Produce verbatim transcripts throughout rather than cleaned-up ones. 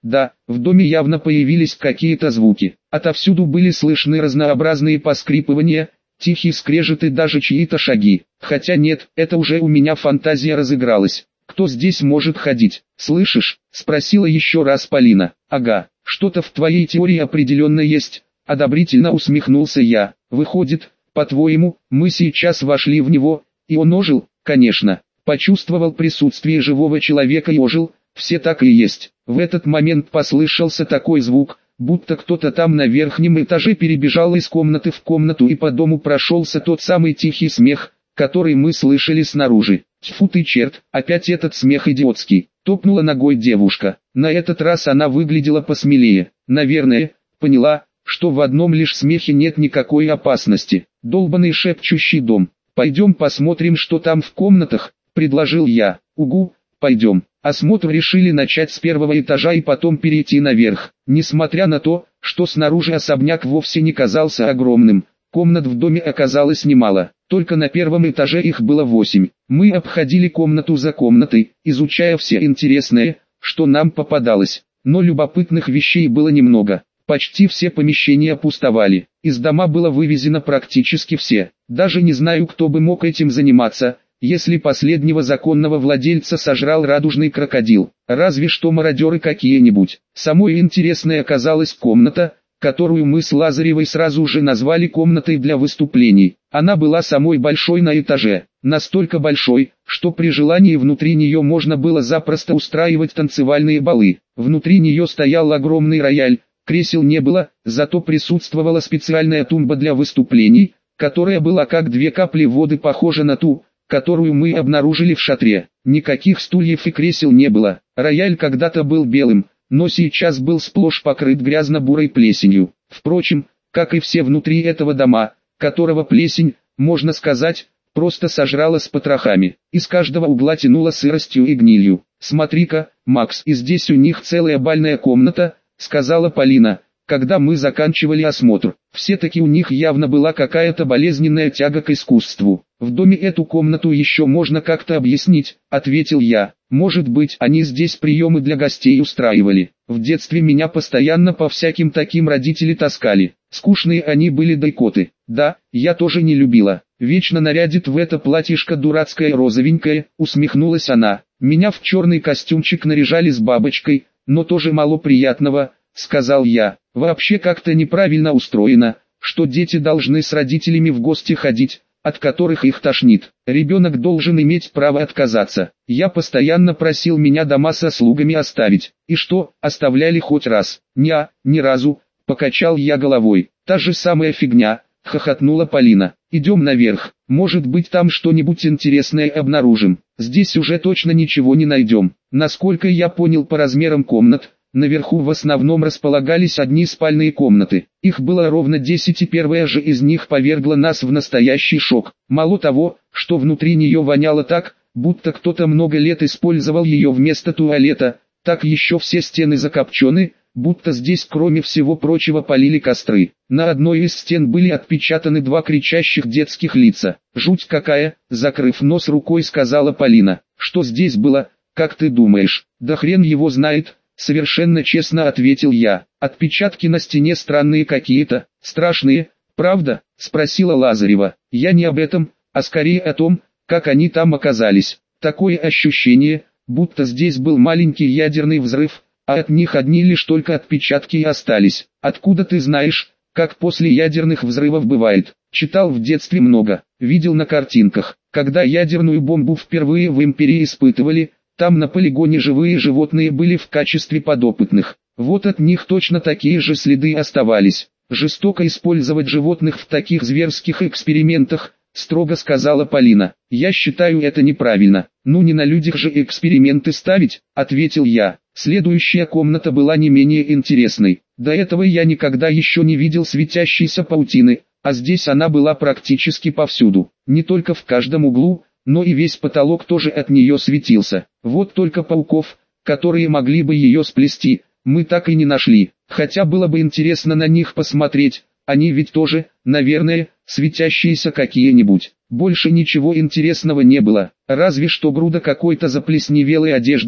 Да, в доме явно появились какие-то звуки. Отовсюду были слышны разнообразные поскрипывания, тихий скрежет и даже чьи-то шаги. Хотя нет, это уже у меня фантазия разыгралась. Кто здесь может ходить? Слышишь? Спросила еще раз Полина. Ага, что-то в твоей теории определенно есть. Одобрительно усмехнулся я. Выходит, по-твоему, мы сейчас вошли в него, и он ожил? Конечно. Почувствовал присутствие живого человека и ожил. Все так и есть. В этот момент послышался такой звук, будто кто-то там на верхнем этаже перебежал из комнаты в комнату, и по дому прошелся тот самый тихий смех, который мы слышали снаружи. Тьфу ты черт, опять этот смех идиотский. Топнула ногой девушка. На этот раз она выглядела посмелее. Наверное, поняла, что в одном лишь смехе нет никакой опасности. Долбаный шепчущий дом. Пойдем посмотрим, что там в комнатах, предложил я. Угу, пойдем. Осмотр решили начать с первого этажа и потом перейти наверх. Несмотря на то, что снаружи особняк вовсе не казался огромным, комнат в доме оказалось немало. Только на первом этаже их было восемь. Мы обходили комнату за комнатой, изучая все интересное, что нам попадалось. Но любопытных вещей было немного. Почти все помещения пустовали. Из дома было вывезено практически все. Даже не знаю, кто бы мог этим заниматься, если последнего законного владельца сожрал радужный крокодил. Разве что мародеры какие-нибудь. Самой интересной оказалась комната, которую мы с Лазаревой сразу же назвали комнатой для выступлений. Она была самой большой на этаже, настолько большой, что при желании внутри нее можно было запросто устраивать танцевальные балы. Внутри нее стоял огромный рояль, кресел не было, зато присутствовала специальная тумба для выступлений, которая была как две капли воды похожа на ту, которую мы обнаружили в шатре. Никаких стульев и кресел не было. Рояль когда-то был белым, но сейчас был сплошь покрыт грязно-бурой плесенью. Впрочем, как и все внутри этого дома, которого плесень, можно сказать, просто сожрала с потрохами. Из каждого угла тянуло сыростью и гнилью. «Смотри-ка, Макс, и здесь у них целая бальная комната», — сказала Полина, когда мы заканчивали осмотр. Все-таки у них явно была какая-то болезненная тяга к искусству. «В доме эту комнату еще можно как-то объяснить», — ответил я. «Может быть, они здесь приемы для гостей устраивали. В детстве меня постоянно по всяким таким родители таскали. Скучные они были дайкоты. Да, я тоже не любила. Вечно нарядит в это платьишко дурацкое розовенькое», — усмехнулась она. «Меня в черный костюмчик наряжали с бабочкой, но тоже мало приятного», — сказал я. «Вообще как-то неправильно устроено, что дети должны с родителями в гости ходить, от которых их тошнит. Ребенок должен иметь право отказаться. Я постоянно просил меня дома со слугами оставить. И что, оставляли хоть раз?» «Неа, ни разу», — покачал я головой. «Та же самая фигня», — хохотнула Полина. «Идем наверх, может быть там что-нибудь интересное обнаружим. Здесь уже точно ничего не найдем». Насколько я понял по размерам комнат, наверху в основном располагались одни спальные комнаты. Их было ровно десять, и первая же из них повергла нас в настоящий шок. Мало того, что внутри нее воняло так, будто кто-то много лет использовал ее вместо туалета, так еще все стены закопчены, будто здесь кроме всего прочего палили костры. На одной из стен были отпечатаны два кричащих детских лица. «Жуть какая», — закрыв нос рукой, сказала Полина. «Что здесь было, как ты думаешь?» «Да хрен его знает», — совершенно честно ответил я. «Отпечатки на стене странные какие-то, страшные, правда?» — спросила Лазарева. «Я не об этом, а скорее о том, как они там оказались. Такое ощущение, будто здесь был маленький ядерный взрыв, а от них одни лишь только отпечатки и остались. Откуда ты знаешь, как после ядерных взрывов бывает?» «Читал в детстве много, видел на картинках. Когда ядерную бомбу впервые в империи испытывали, там на полигоне живые животные были в качестве подопытных. Вот от них точно такие же следы оставались. Жестоко использовать животных в таких зверских экспериментах», — строго сказала Полина. «Я считаю это неправильно». «Ну не на людях же эксперименты ставить», — ответил я. Следующая комната была не менее интересной. До этого я никогда еще не видел светящейся паутины, а здесь она была практически повсюду. Не только в каждом углу, но и весь потолок тоже от нее светился. Вот только пауков, которые могли бы ее сплести, мы так и не нашли. Хотя было бы интересно на них посмотреть, они ведь тоже, наверное, светящиеся какие-нибудь. Больше ничего интересного не было, разве что груда какой-то заплесневелой одежды,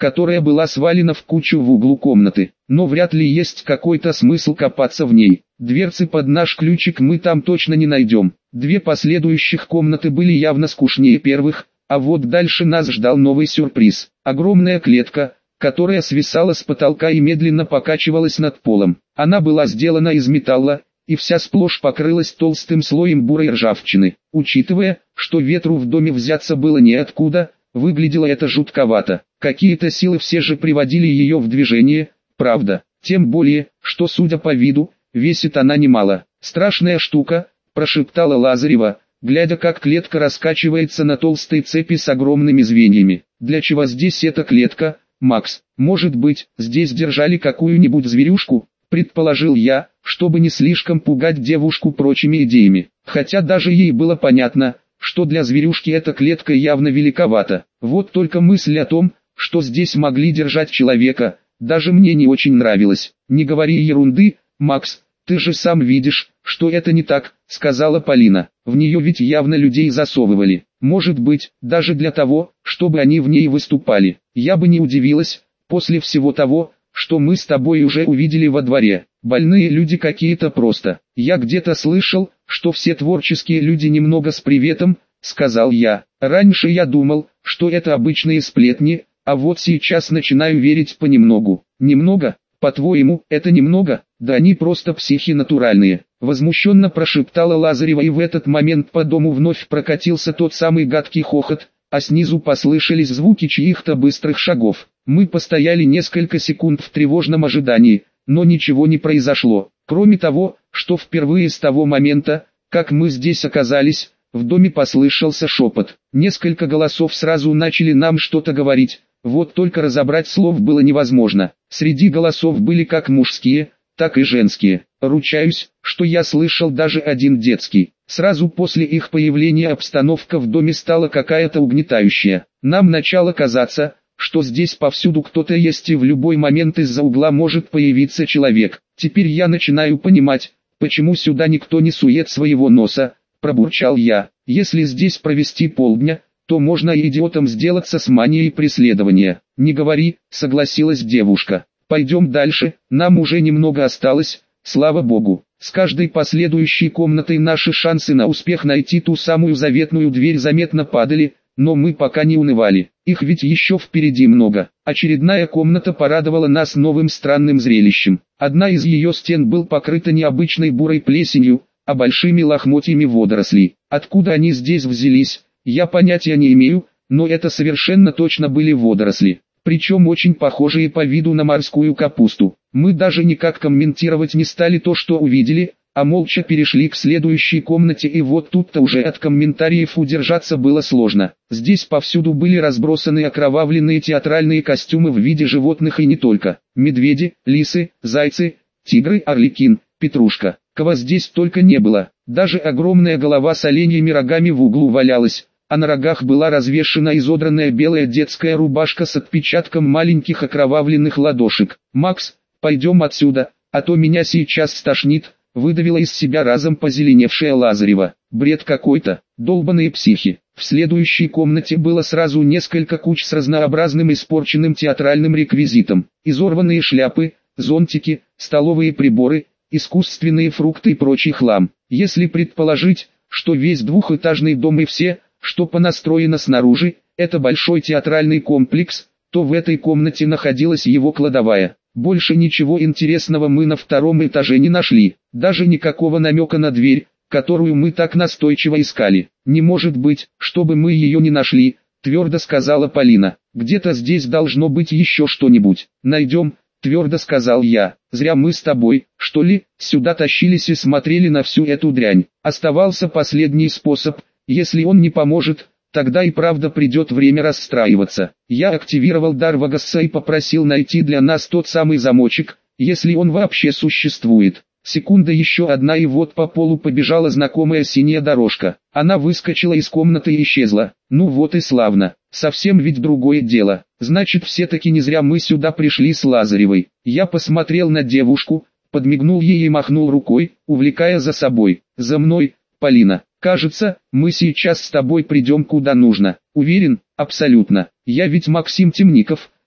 которая была свалена в кучу в углу комнаты. Но вряд ли есть какой-то смысл копаться в ней. Дверцы под наш ключик мы там точно не найдем. Две последующих комнаты были явно скучнее первых, а вот дальше нас ждал новый сюрприз. Огромная клетка, которая свисала с потолка и медленно покачивалась над полом. Она была сделана из металла, и вся сплошь покрылась толстым слоем бурой ржавчины. Учитывая, что ветру в доме взяться было неоткуда, выглядело это жутковато. Какие-то силы все же приводили ее в движение, правда. Тем более, что судя по виду, весит она немало. «Страшная штука», – прошептала Лазарева, глядя как клетка раскачивается на толстой цепи с огромными звеньями. «Для чего здесь эта клетка, Макс? Может быть, здесь держали какую-нибудь зверюшку?» – предположил я, чтобы не слишком пугать девушку прочими идеями. Хотя даже ей было понятно, что для зверюшки эта клетка явно великовата. Вот только мысль о том, что здесь могли держать человека, даже мне не очень нравилась. «Не говори ерунды, Макс, ты же сам видишь, что это не так», — сказала Полина. «В нее ведь явно людей засовывали. Может быть, даже для того, чтобы они в ней выступали. Я бы не удивилась, после всего того, что мы с тобой уже увидели во дворе. Больные люди какие-то просто. Я где-то слышал, что все творческие люди немного с приветом», — сказал я. «Раньше я думал, что это обычные сплетни, а вот сейчас начинаю верить понемногу». «Немного? По-твоему, это немного? Да они просто психи натуральные», — возмущенно прошептала Лазарева, и в этот момент по дому вновь прокатился тот самый гадкий хохот, а снизу послышались звуки чьих-то быстрых шагов. Мы постояли несколько секунд в тревожном ожидании, но ничего не произошло. Кроме того, что впервые с того момента, как мы здесь оказались, в доме послышался шепот. Несколько голосов сразу начали нам что-то говорить, вот только разобрать слов было невозможно. Среди голосов были как мужские, так и женские. Ручаюсь, что я слышал даже один детский. Сразу после их появления обстановка в доме стала какая-то угнетающая. Нам начало казаться, что здесь повсюду кто-то есть и в любой момент из-за угла может появиться человек. Теперь я начинаю понимать, почему сюда никто не сует своего носа, пробурчал я. Если здесь провести полдня, то можно и идиотом сделаться с манией преследования. Не говори, согласилась девушка. Пойдем дальше, нам уже немного осталось, слава богу. С каждой последующей комнатой наши шансы на успех найти ту самую заветную дверь заметно падали, но мы пока не унывали. Их ведь еще впереди много. Очередная комната порадовала нас новым странным зрелищем. Одна из ее стен была покрыта необычной бурой плесенью, а большими лохмотьями водорослей. Откуда они здесь взялись, я понятия не имею, но это совершенно точно были водоросли. Причем очень похожие по виду на морскую капусту. Мы даже никак комментировать не стали то, что увидели, а молча перешли к следующей комнате, и вот тут-то уже от комментариев удержаться было сложно. Здесь повсюду были разбросаны окровавленные театральные костюмы в виде животных и не только. Медведи, лисы, зайцы, тигры, орликин, петрушка. Кого здесь только не было. Даже огромная голова с оленьими рогами в углу валялась, а на рогах была развешена изодранная белая детская рубашка с отпечатком маленьких окровавленных ладошек. «Макс, пойдем отсюда, а то меня сейчас стошнит», — выдавила из себя разом позеленевшая Лазарева. «Бред какой-то, долбаные психи». В следующей комнате было сразу несколько куч с разнообразным испорченным театральным реквизитом. Изорванные шляпы, зонтики, столовые приборы, искусственные фрукты и прочий хлам. Если предположить, что весь двухэтажный дом и все, что понастроено снаружи, это большой театральный комплекс, то в этой комнате находилась его кладовая. Больше ничего интересного мы на втором этаже не нашли, даже никакого намека на дверь, которую мы так настойчиво искали. «Не может быть, чтобы мы ее не нашли», — твердо сказала Полина. «Где-то здесь должно быть еще что-нибудь. Найдем», — твердо сказал я. «Зря мы с тобой, что ли, сюда тащились и смотрели на всю эту дрянь. Оставался последний способ. Если он не поможет, тогда и правда придет время расстраиваться». Я активировал дар Вагасса и попросил найти для нас тот самый замочек, если он вообще существует. Секунда, еще одна, и вот по полу побежала знакомая синяя дорожка. Она выскочила из комнаты и исчезла. Ну вот и славно. Совсем ведь другое дело. Значит, все-таки не зря мы сюда пришли с Лазаревой. Я посмотрел на девушку, подмигнул ей и махнул рукой, увлекая за собой. «За мной, Полина. Кажется, мы сейчас с тобой придем куда нужно». «Уверен?» «Абсолютно. Я ведь Максим Темников,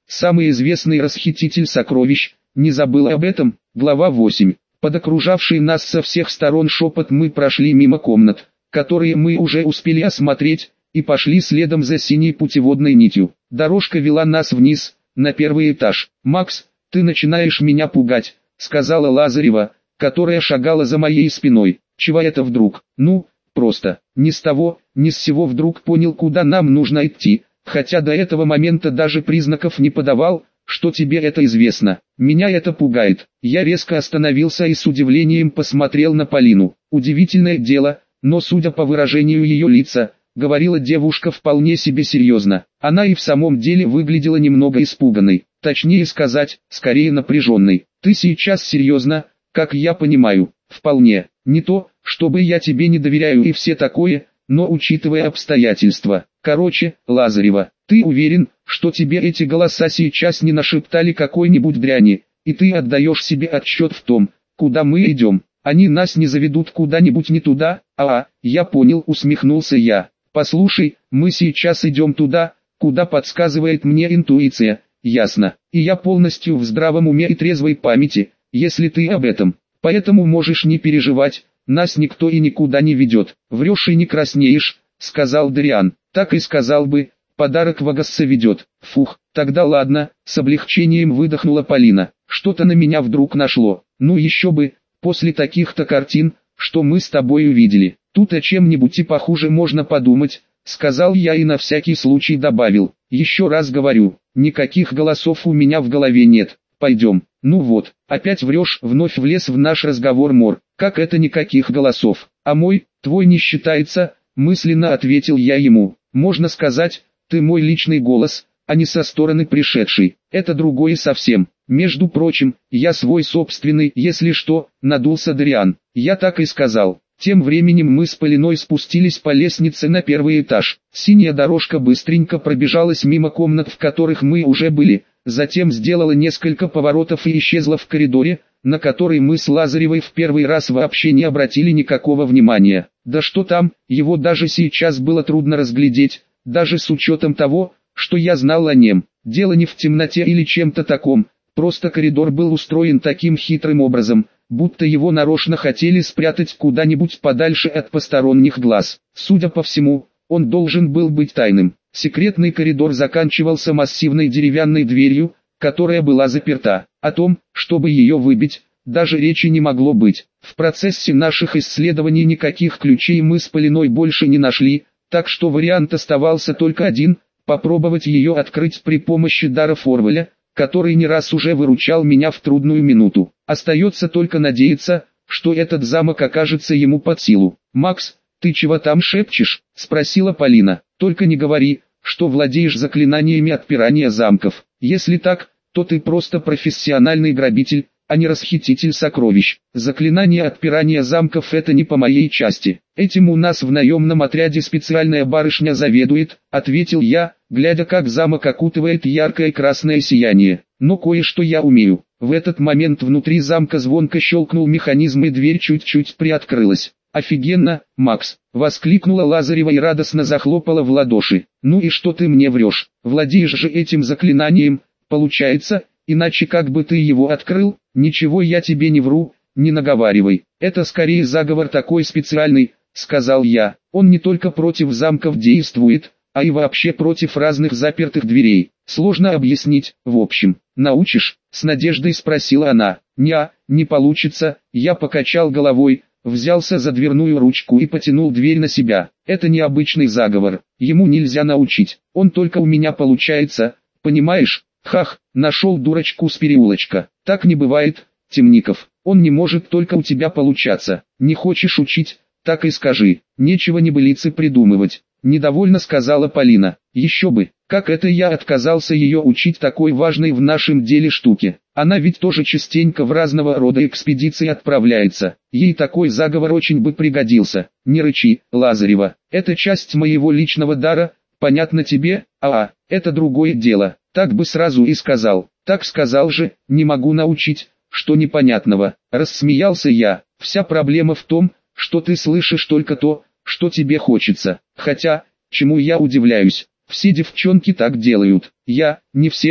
самый известный расхититель сокровищ, не забыл об этом. Глава восемь. Под окружавший нас со всех сторон шепот мы прошли мимо комнат, которые мы уже успели осмотреть, и пошли следом за синей путеводной нитью. Дорожка вела нас вниз, на первый этаж. «Макс, ты начинаешь меня пугать», — сказала Лазарева, которая шагала за моей спиной. «Чего это вдруг?» «Ну, просто, ни с того, ни с сего вдруг понял, куда нам нужно идти, хотя до этого момента даже признаков не подавал, что тебе это известно. Меня это пугает». Я резко остановился и с удивлением посмотрел на Полину. Удивительное дело, но судя по выражению ее лица, говорила девушка вполне себе серьезно. Она и в самом деле выглядела немного испуганной, точнее сказать, скорее напряженной. «Ты сейчас серьезно, как я понимаю?» «Вполне. Не то, чтобы я тебе не доверяю и все такое, но учитывая обстоятельства. Короче, Лазарева, ты уверен, что тебе эти голоса сейчас не нашептали какой-нибудь дряни, и ты отдаешь себе отчет в том, куда мы идем? Они нас не заведут куда-нибудь не туда?» «А, я понял», усмехнулся я. «Послушай, мы сейчас идем туда, куда подсказывает мне интуиция, ясно, и я полностью в здравом уме и трезвой памяти, если ты об этом, поэтому можешь не переживать, нас никто и никуда не ведет». «Врешь и не краснеешь», — сказал Дариан. «Так и сказал бы, подарок Вагасса ведет». «Фух, тогда ладно», — с облегчением выдохнула Полина. «Что-то на меня вдруг нашло, ну еще бы, после таких-то картин, что мы с тобой увидели. Тут о чем-нибудь и похуже можно подумать», — сказал я и на всякий случай добавил. «Еще раз говорю, никаких голосов у меня в голове нет. Пойдем». «Ну вот, опять врешь», — вновь влез в наш разговор Мор. «Как это никаких голосов? А мой, твой не считается?» — мысленно ответил я ему. «Можно сказать, ты мой личный голос, а не со стороны пришедший. Это другое совсем. Между прочим, я свой собственный, если что», — надулся Дариан. «Я так и сказал». Тем временем мы с Полиной спустились по лестнице на первый этаж. Синяя дорожка быстренько пробежалась мимо комнат, в которых мы уже были, затем сделала несколько поворотов и исчезла в коридоре, на который мы с Лазаревой в первый раз вообще не обратили никакого внимания. Да что там, его даже сейчас было трудно разглядеть, даже с учетом того, что я знал о нем. Дело не в темноте или чем-то таком, просто коридор был устроен таким хитрым образом, будто его нарочно хотели спрятать куда-нибудь подальше от посторонних глаз. Судя по всему, он должен был быть тайным. Секретный коридор заканчивался массивной деревянной дверью, которая была заперта. О том, чтобы ее выбить, даже речи не могло быть. В процессе наших исследований никаких ключей мы с Полиной больше не нашли, так что вариант оставался только один – попробовать ее открыть при помощи дара Форвеля, который не раз уже выручал меня в трудную минуту. Остается только надеяться, что этот замок окажется ему под силу. «Макс, ты чего там шепчешь?» – спросила Полина. «Только не говори, что владеешь заклинаниями отпирания замков. Если так, то ты просто профессиональный грабитель, а не расхититель сокровищ. Заклинание отпирания замков — это не по моей части. Этим у нас в наемном отряде специальная барышня заведует», — ответил я, глядя, как замок окутывает яркое красное сияние. «Но кое-что я умею». В этот момент внутри замка звонко щелкнул механизм и дверь чуть-чуть приоткрылась. «Офигенно, Макс!» — воскликнула Лазарева и радостно захлопала в ладоши. «Ну и что ты мне врешь? Владеешь же этим заклинанием, получается, иначе как бы ты его открыл?» «Ничего я тебе не вру, не наговаривай. Это скорее заговор такой специальный», — сказал я. «Он не только против замков действует, а и вообще против разных запертых дверей. Сложно объяснить, в общем. Научишь?» — с надеждой спросила она. «Неа, не получится», — я покачал головой, взялся за дверную ручку и потянул дверь на себя. «Это необычный заговор, ему нельзя научить, он только у меня получается, понимаешь?» «Хах, нашел дурочку с переулочка. Так не бывает, Темников, он не может только у тебя получаться. Не хочешь учить, так и скажи, нечего небылицы придумывать», — недовольно сказала Полина. «Еще бы, как это я отказался ее учить такой важной в нашем деле штуке. Она ведь тоже частенько в разного рода экспедиции отправляется, ей такой заговор очень бы пригодился». «Не рычи, Лазарева, это часть моего личного дара, понятно тебе?» «А, это другое дело. Так бы сразу и сказал». «Так сказал же, не могу научить, что непонятного», — рассмеялся я. «Вся проблема в том, что ты слышишь только то, что тебе хочется. Хотя, чему я удивляюсь, все девчонки так делают». «Я, не все,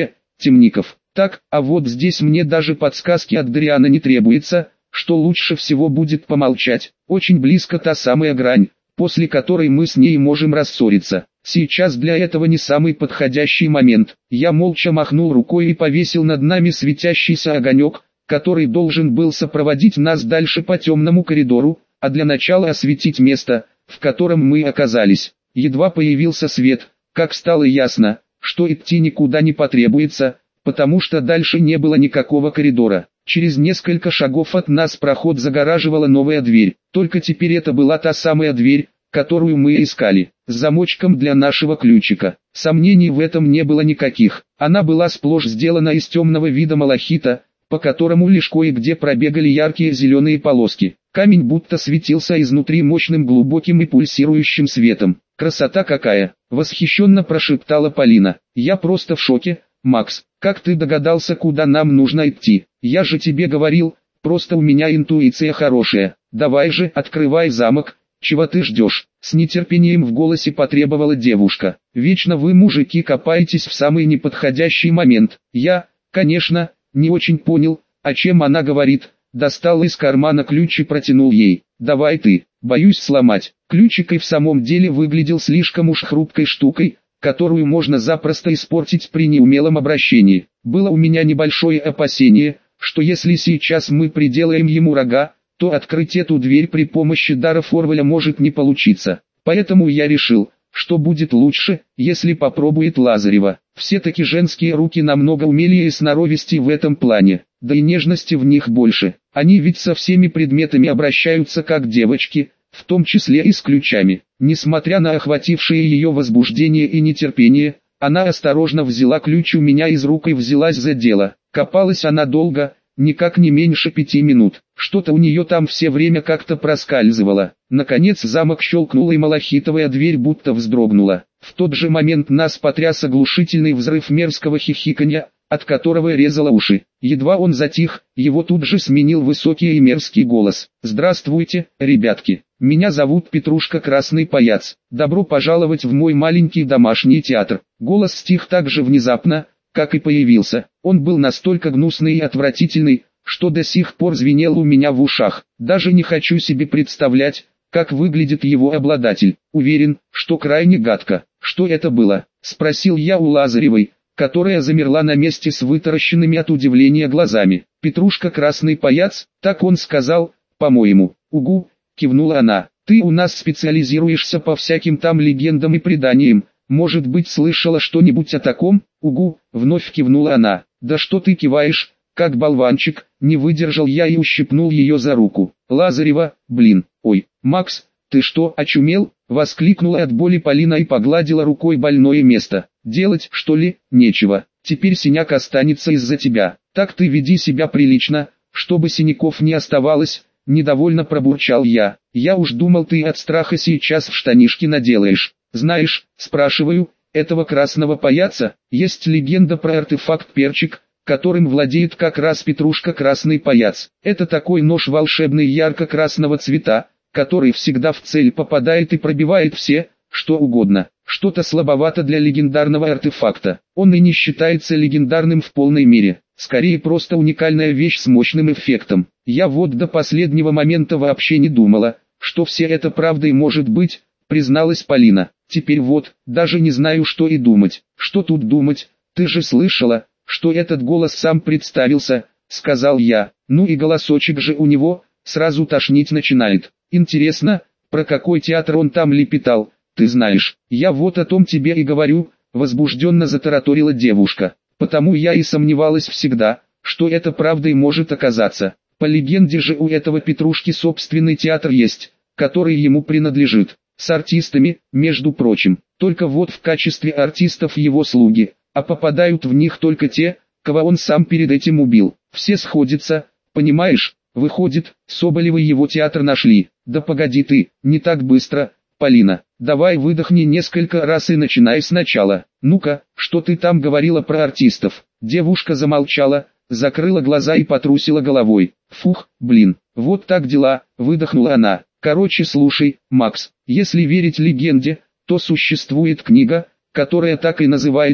темников. Так, а вот здесь мне даже подсказки от Дариана не требуется, что лучше всего будет помолчать. Очень близко та самая грань, после которой мы с ней можем рассориться. Сейчас для этого не самый подходящий момент. Я молча махнул рукой и повесил над нами светящийся огонек, который должен был сопроводить нас дальше по темному коридору, а для начала осветить место, в котором мы оказались. Едва появился свет, как стало ясно, что идти никуда не потребуется, потому что дальше не было никакого коридора. Через несколько шагов от нас проход загораживала новая дверь, только теперь это была та самая дверь, которую мы искали, с замочком для нашего ключика. Сомнений в этом не было никаких, она была сплошь сделана из темного вида малахита, по которому лишь кое-где пробегали яркие зеленые полоски. Камень будто светился изнутри мощным глубоким и пульсирующим светом. «Красота какая!» — восхищенно прошептала Полина. «Я просто в шоке, Макс, как ты догадался, куда нам нужно идти? Я же тебе говорил, просто у меня интуиция хорошая. Давай же, открывай замок, чего ты ждешь?» С нетерпением в голосе потребовала девушка. «Вечно вы, мужики, копаетесь в самый неподходящий момент». Я, конечно, не очень понял, о чем она говорит, достал из кармана ключ и протянул ей. «Давай ты, боюсь сломать». Ключик и в самом деле выглядел слишком уж хрупкой штукой, которую можно запросто испортить при неумелом обращении. Было у меня небольшое опасение, что если сейчас мы приделаем ему рога, то открыть эту дверь при помощи дара Форваля может не получиться. Поэтому я решил, что будет лучше, если попробует Лазарева. Все-таки женские руки намного умелее и сноровистее в этом плане, да и нежности в них больше. Они ведь со всеми предметами обращаются как девочки, в том числе и с ключами. Несмотря на охватившее ее возбуждение и нетерпение, она осторожно взяла ключ у меня из рук и взялась за дело. Копалась она долго, никак не меньше пяти минут. Что-то у нее там все время как-то проскальзывало. Наконец замок щелкнул и малахитовая дверь будто вздрогнула. В тот же момент нас потряс оглушительный взрыв мерзкого хихиканья, от которого резало уши. Едва он затих, его тут же сменил высокий и мерзкий голос. «Здравствуйте, ребятки. Меня зовут Петрушка Красный Паяц. Добро пожаловать в мой маленький домашний театр». Голос стих так же внезапно, как и появился. Он был настолько гнусный и отвратительный, что до сих пор звенел у меня в ушах. Даже не хочу себе представлять, как выглядит его обладатель. Уверен, что крайне гадко. «Что это было?» — спросил я у Лазаревой, которая замерла на месте с вытаращенными от удивления глазами. «Петрушка Красный Паяц, так он сказал, по-моему». «Угу», — кивнула она. «Ты у нас специализируешься по всяким там легендам и преданиям. Может быть, слышала что-нибудь о таком?» «Угу», — вновь кивнула она. «Да что ты киваешь, как болванчик?» Не выдержал я и ущипнул ее за руку. «Лазарева, блин, ой, Макс, ты что, очумел?» — воскликнула от боли Полина и погладила рукой больное место. «Делать, что ли, нечего. Теперь синяк останется из-за тебя. Так ты веди себя прилично, чтобы синяков не оставалось», — недовольно пробурчал я. «Я уж думал, ты от страха сейчас в штанишки наделаешь. Знаешь, спрашиваю, этого Красного Паяца, есть легенда про артефакт-перчик, которым владеет как раз Петрушка Красный Паяц. Это такой нож волшебный ярко-красного цвета, который всегда в цель попадает и пробивает все, что угодно. Что-то слабовато для легендарного артефакта. Он и не считается легендарным в полной мере. Скорее просто уникальная вещь с мощным эффектом. Я вот до последнего момента вообще не думала, что все это правдой может быть», — призналась Полина. «Теперь вот, даже не знаю, что и думать». «Что тут думать? Ты же слышала, что этот голос сам представился», — сказал я. «Ну и голосочек же у него, сразу тошнить начинает. Интересно, про какой театр он там лепетал, ты знаешь?» «Я вот о том тебе и говорю», — возбужденно затараторила девушка. «Потому я и сомневалась всегда, что это правдой может оказаться. По легенде же у этого Петрушки собственный театр есть, который ему принадлежит, с артистами, между прочим. Только вот в качестве артистов его слуги, а попадают в них только те, кого он сам перед этим убил. Все сходятся, понимаешь? Выходит, Соболевы его театр нашли». «Да погоди ты, не так быстро, Полина. Давай выдохни несколько раз и начинай сначала. Ну-ка, что ты там говорила про артистов?» Девушка замолчала, закрыла глаза и потрусила головой. «Фух, блин, вот так дела», — выдохнула она. «Короче, слушай, Макс, если верить легенде, то существует книга, которая так и называется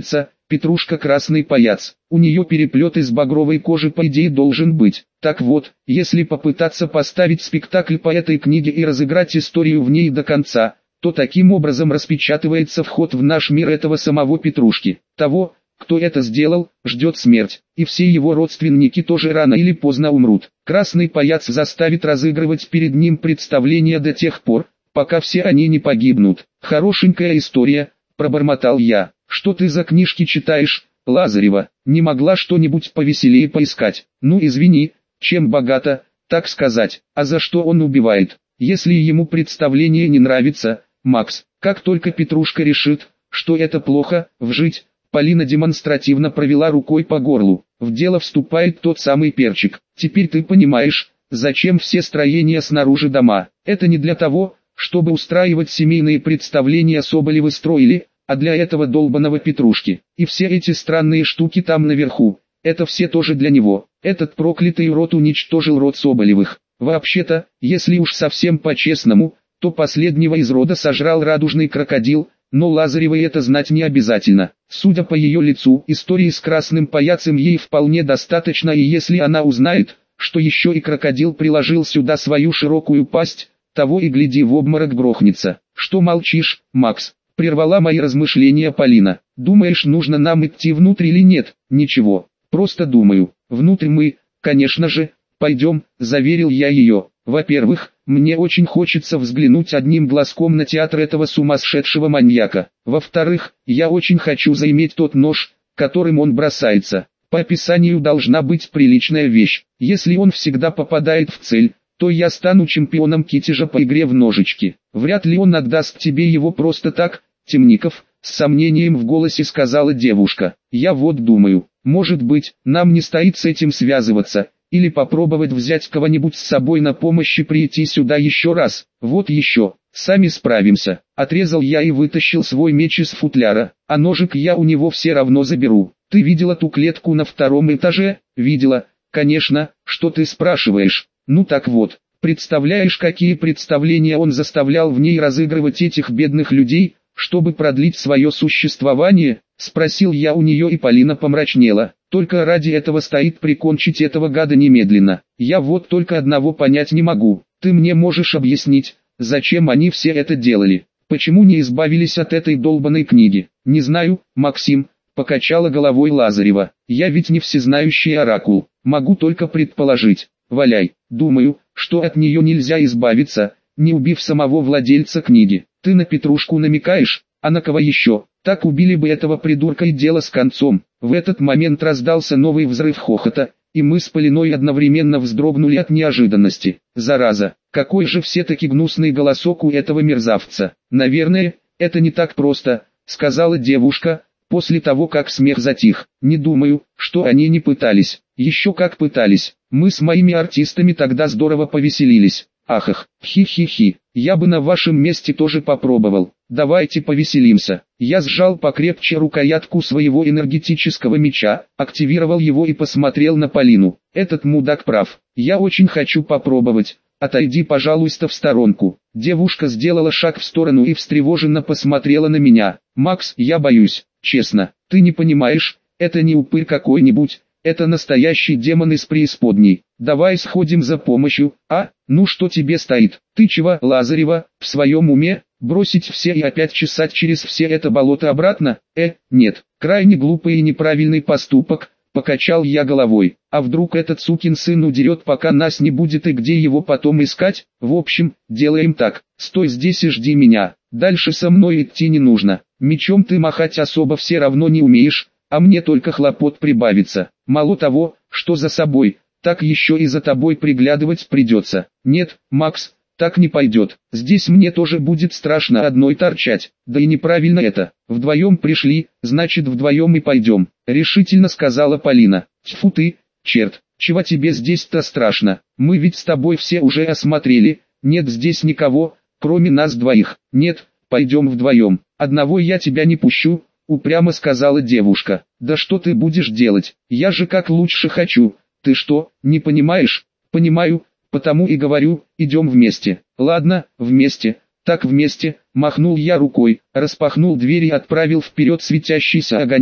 Петрушка красный паяц, у нее переплет из багровой кожи по идее должен быть. Так вот, если попытаться поставить спектакль по этой книге и разыграть историю в ней до конца, то таким образом распечатывается вход в наш мир этого самого Петрушки. Того, кто это сделал, ждет смерть, и все его родственники тоже рано или поздно умрут. Красный паяц заставит разыгрывать перед ним представление до тех пор, пока все они не погибнут. Хорошенькая история, пробормотал я. Что ты за книжки читаешь, Лазарева? Не могла что-нибудь повеселее поискать? Ну извини, чем богато, так сказать, а за что он убивает? Если ему представление не нравится, Макс, как только Петрушка решит, что это плохо, вжить, Полина демонстративно провела рукой по горлу. В дело вступает тот самый перчик. Теперь ты понимаешь, зачем все строения снаружи дома. Это не для того, чтобы устраивать семейные представления Соболевы строили, а для этого долбаного Петрушки. И все эти странные штуки там наверху, это все тоже для него. Этот проклятый урод уничтожил род Соболевых. Вообще-то, если уж совсем по-честному, то последнего из рода сожрал радужный крокодил, но Лазаревой это знать не обязательно. Судя по ее лицу, истории с красным паяцем ей вполне достаточно, и если она узнает, что еще и крокодил приложил сюда свою широкую пасть, того и гляди в обморок грохнется. Что молчишь, Макс? Прервала мои размышления Полина. Думаешь, нужно нам идти внутрь или нет? Ничего, просто думаю. Внутрь мы, конечно же, пойдем, заверил я ее. Во-первых, мне очень хочется взглянуть одним глазком на театр этого сумасшедшего маньяка. Во-вторых, я очень хочу заиметь тот нож, которым он бросается. По описанию должна быть приличная вещь. Если он всегда попадает в цель, то я стану чемпионом китежа по игре в ножички. Вряд ли он отдаст тебе его просто так, Темников, с сомнением в голосе сказала девушка. Я вот думаю, может быть, нам не стоит с этим связываться, или попробовать взять кого-нибудь с собой на помощь и прийти сюда еще раз. Вот еще, сами справимся. Отрезал я и вытащил свой меч из футляра, а ножик я у него все равно заберу. Ты видела ту клетку на втором этаже? Видела, конечно, что ты спрашиваешь. Ну так вот, представляешь, какие представления он заставлял в ней разыгрывать этих бедных людей, чтобы продлить свое существование? Спросил я у нее, и Полина помрачнела. Только ради этого стоит прикончить этого гада немедленно. Я вот только одного понять не могу. Ты мне можешь объяснить, зачем они все это делали? Почему не избавились от этой долбанной книги? Не знаю, Максим, покачала головой Лазарева. Я ведь не всезнающий оракул. Могу только предположить. Валяй. Думаю, что от нее нельзя избавиться, не убив самого владельца книги. Ты на Петрушку намекаешь? А на кого еще? Так убили бы этого придурка и дело с концом. В этот момент раздался новый взрыв хохота, и мы с Полиной одновременно вздрогнули от неожиданности. Зараза, какой же все-таки гнусный голосок у этого мерзавца. Наверное, это не так просто, сказала девушка, после того как смех затих. Не думаю, что они не пытались. Еще как пытались. Мы с моими артистами тогда здорово повеселились. Ахах, хи-хи-хи, я бы на вашем месте тоже попробовал. Давайте повеселимся. Я сжал покрепче рукоятку своего энергетического меча, активировал его и посмотрел на Полину. Этот мудак прав. Я очень хочу попробовать. Отойди, пожалуйста, в сторонку. Девушка сделала шаг в сторону и встревоженно посмотрела на меня. Макс, я боюсь, честно. Ты не понимаешь, это не упырь какой-нибудь. Это настоящий демон из преисподней. Давай сходим за помощью, а? Ну что тебе стоит? Ты чего, Лазарева, в своем уме? Бросить все и опять чесать через все это болото обратно? Э, нет, крайне глупый и неправильный поступок, покачал я головой. А вдруг этот сукин сын удерет, пока нас не будет, и где его потом искать? В общем, делаем так, стой здесь и жди меня. Дальше со мной идти не нужно. Мечом ты махать особо все равно не умеешь, а мне только хлопот прибавится. Мало того, что за собой, так еще и за тобой приглядывать придется. Нет, Макс, так не пойдет. Здесь мне тоже будет страшно одной торчать. Да и неправильно это. Вдвоем пришли, значит вдвоем и пойдем. Решительно сказала Полина. Тьфу ты, черт, чего тебе здесь-то страшно? Мы ведь с тобой все уже осмотрели. Нет здесь никого, кроме нас двоих. Нет, пойдем вдвоем. Одного я тебя не пущу. Упрямо сказала девушка. Да что ты будешь делать? Я же как лучше хочу. Ты что, не понимаешь? Понимаю, потому и говорю, идем вместе. Ладно, вместе. Так вместе, махнул я рукой, распахнул дверь и отправил вперед светящийся огонек,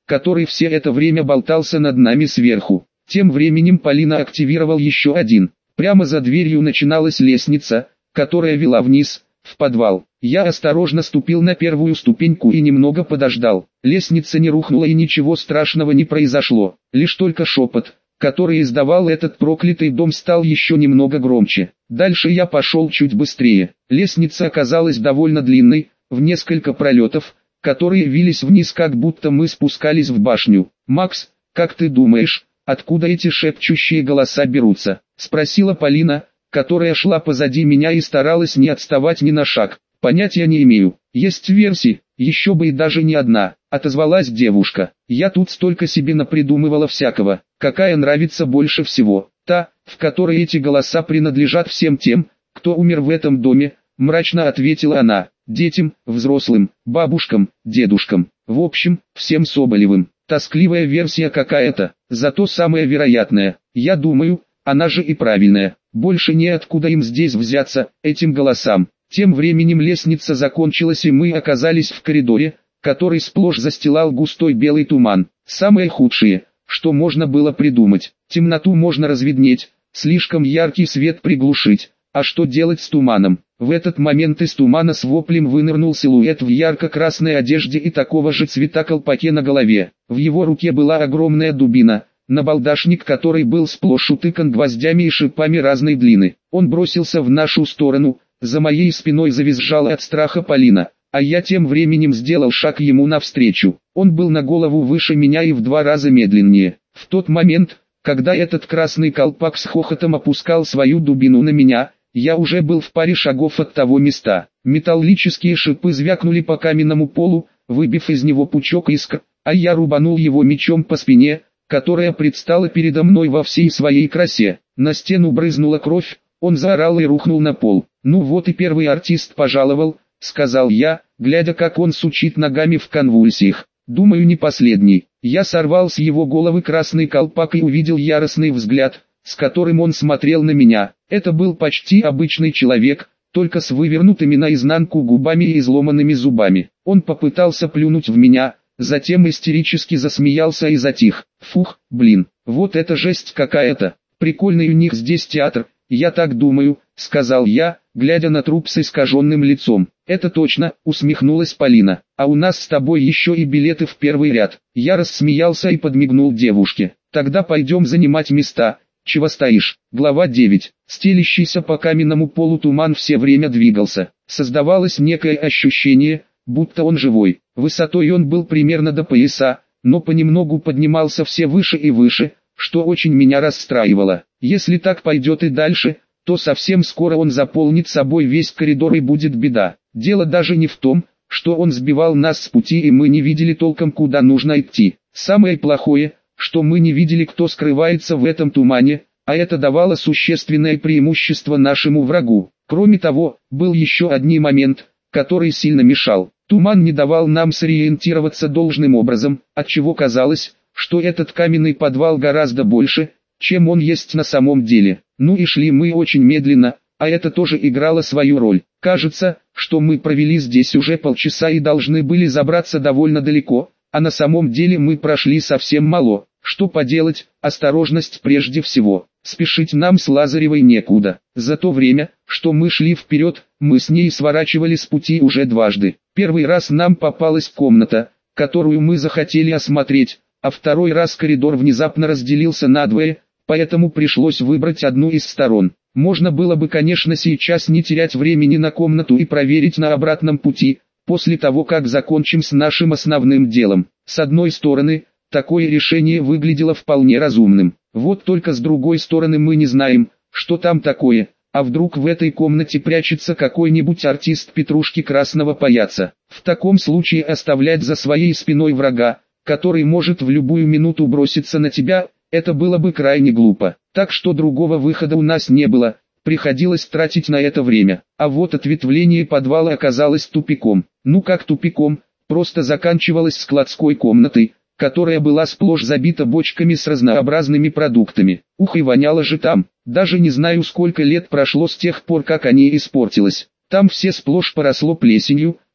который все это время болтался над нами сверху. Тем временем Полина активировал еще один. Прямо за дверью начиналась лестница, которая вела вниз, в подвал. Я осторожно ступил на первую ступеньку и немного подождал. Лестница не рухнула и ничего страшного не произошло. Лишь только шепот, который издавал этот проклятый дом, стал еще немного громче. Дальше я пошел чуть быстрее. Лестница оказалась довольно длинной, в несколько пролетов, которые вились вниз, как будто мы спускались в башню. «Макс, как ты думаешь, откуда эти шепчущие голоса берутся?» — спросила Полина, которая шла позади меня и старалась не отставать ни на шаг. «Понятия не имею. Есть версии, еще бы и даже не одна», — отозвалась девушка. «Я тут столько себе напридумывала всякого. Какая нравится больше всего? Та, в которой эти голоса принадлежат всем тем, кто умер в этом доме», — мрачно ответила она. «Детям, взрослым, бабушкам, дедушкам, в общем, всем Соболевым. Тоскливая версия какая-то, зато самая вероятная. Я думаю, она же и правильная. Больше неоткуда им здесь взяться, этим голосам». Тем временем лестница закончилась и мы оказались в коридоре, который сплошь застилал густой белый туман. Самое худшее, что можно было придумать: темноту можно разведнеть, слишком яркий свет приглушить. А что делать с туманом? В этот момент из тумана с воплем вынырнул силуэт в ярко-красной одежде и такого же цвета колпаке на голове. В его руке была огромная дубина, набалдашник которой был сплошь утыкан гвоздями и шипами разной длины. Он бросился в нашу сторону. За моей спиной завизжала от страха Полина, а я тем временем сделал шаг ему навстречу. Он был на голову выше меня и в два раза медленнее. В тот момент, когда этот красный колпак с хохотом опускал свою дубину на меня, я уже был в паре шагов от того места. Металлические шипы звякнули по каменному полу, выбив из него пучок искр, а я рубанул его мечом по спине, которая предстала передо мной во всей своей красе. На стену брызнула кровь, он заорал и рухнул на пол. «Ну вот и первый артист пожаловал», — сказал я, глядя, как он сучит ногами в конвульсиях. «Думаю, не последний». Я сорвал с его головы красный колпак и увидел яростный взгляд, с которым он смотрел на меня. Это был почти обычный человек, только с вывернутыми наизнанку губами и изломанными зубами. Он попытался плюнуть в меня, затем истерически засмеялся и затих. «Фух, блин, вот это жесть какая-то. Прикольный у них здесь театр, я так думаю», — сказал я, глядя на труп с искаженным лицом. «Это точно», — усмехнулась Полина. «А у нас с тобой еще и билеты в первый ряд». Я рассмеялся и подмигнул девушке. «Тогда пойдем занимать места. Чего стоишь?» Глава девять. Стелящийся по каменному полу туман все время двигался. Создавалось некое ощущение, будто он живой. Высотой он был примерно до пояса, но понемногу поднимался все выше и выше, что очень меня расстраивало. Если так пойдет и дальше, то совсем скоро он заполнит собой весь коридор и будет беда. Дело даже не в том, что он сбивал нас с пути и мы не видели толком, куда нужно идти. Самое плохое, что мы не видели, кто скрывается в этом тумане, а это давало существенное преимущество нашему врагу. Кроме того, был еще один момент, который сильно мешал. Туман не давал нам сориентироваться должным образом, отчего казалось, что этот каменный подвал гораздо больше, чем он есть на самом деле. Ну и шли мы очень медленно, а это тоже играло свою роль. Кажется, что мы провели здесь уже полчаса и должны были забраться довольно далеко, а на самом деле мы прошли совсем мало. Что поделать, осторожность прежде всего. Спешить нам с Лазаревой некуда. За то время, что мы шли вперед, мы с ней сворачивали с пути уже дважды. Первый раз нам попалась комната, которую мы захотели осмотреть, а второй раз коридор внезапно разделился надвое, поэтому пришлось выбрать одну из сторон. Можно было бы, конечно, сейчас не терять времени на комнату и проверить на обратном пути, после того как закончим с нашим основным делом. С одной стороны, такое решение выглядело вполне разумным. Вот только с другой стороны мы не знаем, что там такое, а вдруг в этой комнате прячется какой-нибудь артист Петрушки Красного Паяца. В таком случае оставлять за своей спиной врага, который может в любую минуту броситься на тебя, это было бы крайне глупо. Так что другого выхода у нас не было, приходилось тратить на это время. А вот ответвление подвала оказалось тупиком. Ну как тупиком, просто заканчивалось складской комнатой, которая была сплошь забита бочками с разнообразными продуктами. Ух, и воняло же там. Даже не знаю, сколько лет прошло с тех пор, как они испортились. Там все сплошь поросло плесенью,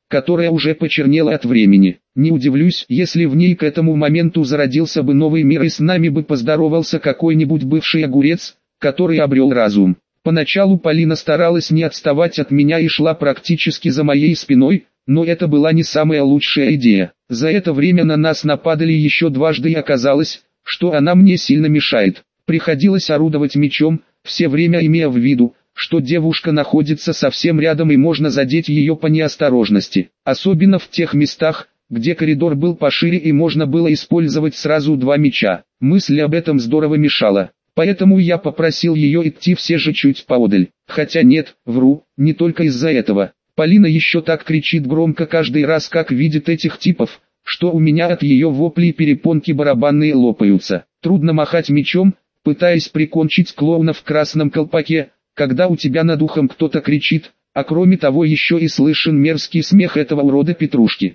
которая уже почернела от времени. Не удивлюсь, если в ней к этому моменту зародился бы новый мир и с нами бы поздоровался какой-нибудь бывший огурец, который обрел разум. Поначалу Полина старалась не отставать от меня и шла практически за моей спиной, но это была не самая лучшая идея. За это время на нас нападали еще дважды и оказалось, что она мне сильно мешает. Приходилось орудовать мечом, все время имея в виду, что девушка находится совсем рядом и можно задеть ее по неосторожности. Особенно в тех местах, где коридор был пошире и можно было использовать сразу два меча. Мысль об этом здорово мешала. Поэтому я попросил ее идти все же чуть поодаль. Хотя нет, вру, не только из-за этого. Полина еще так кричит громко каждый раз, как видит этих типов, что у меня от ее воплей перепонки барабанные лопаются. Трудно махать мечом, пытаясь прикончить клоуна в красном колпаке, когда у тебя над ухом кто-то кричит, а кроме того еще и слышен мерзкий смех этого урода Петрушки.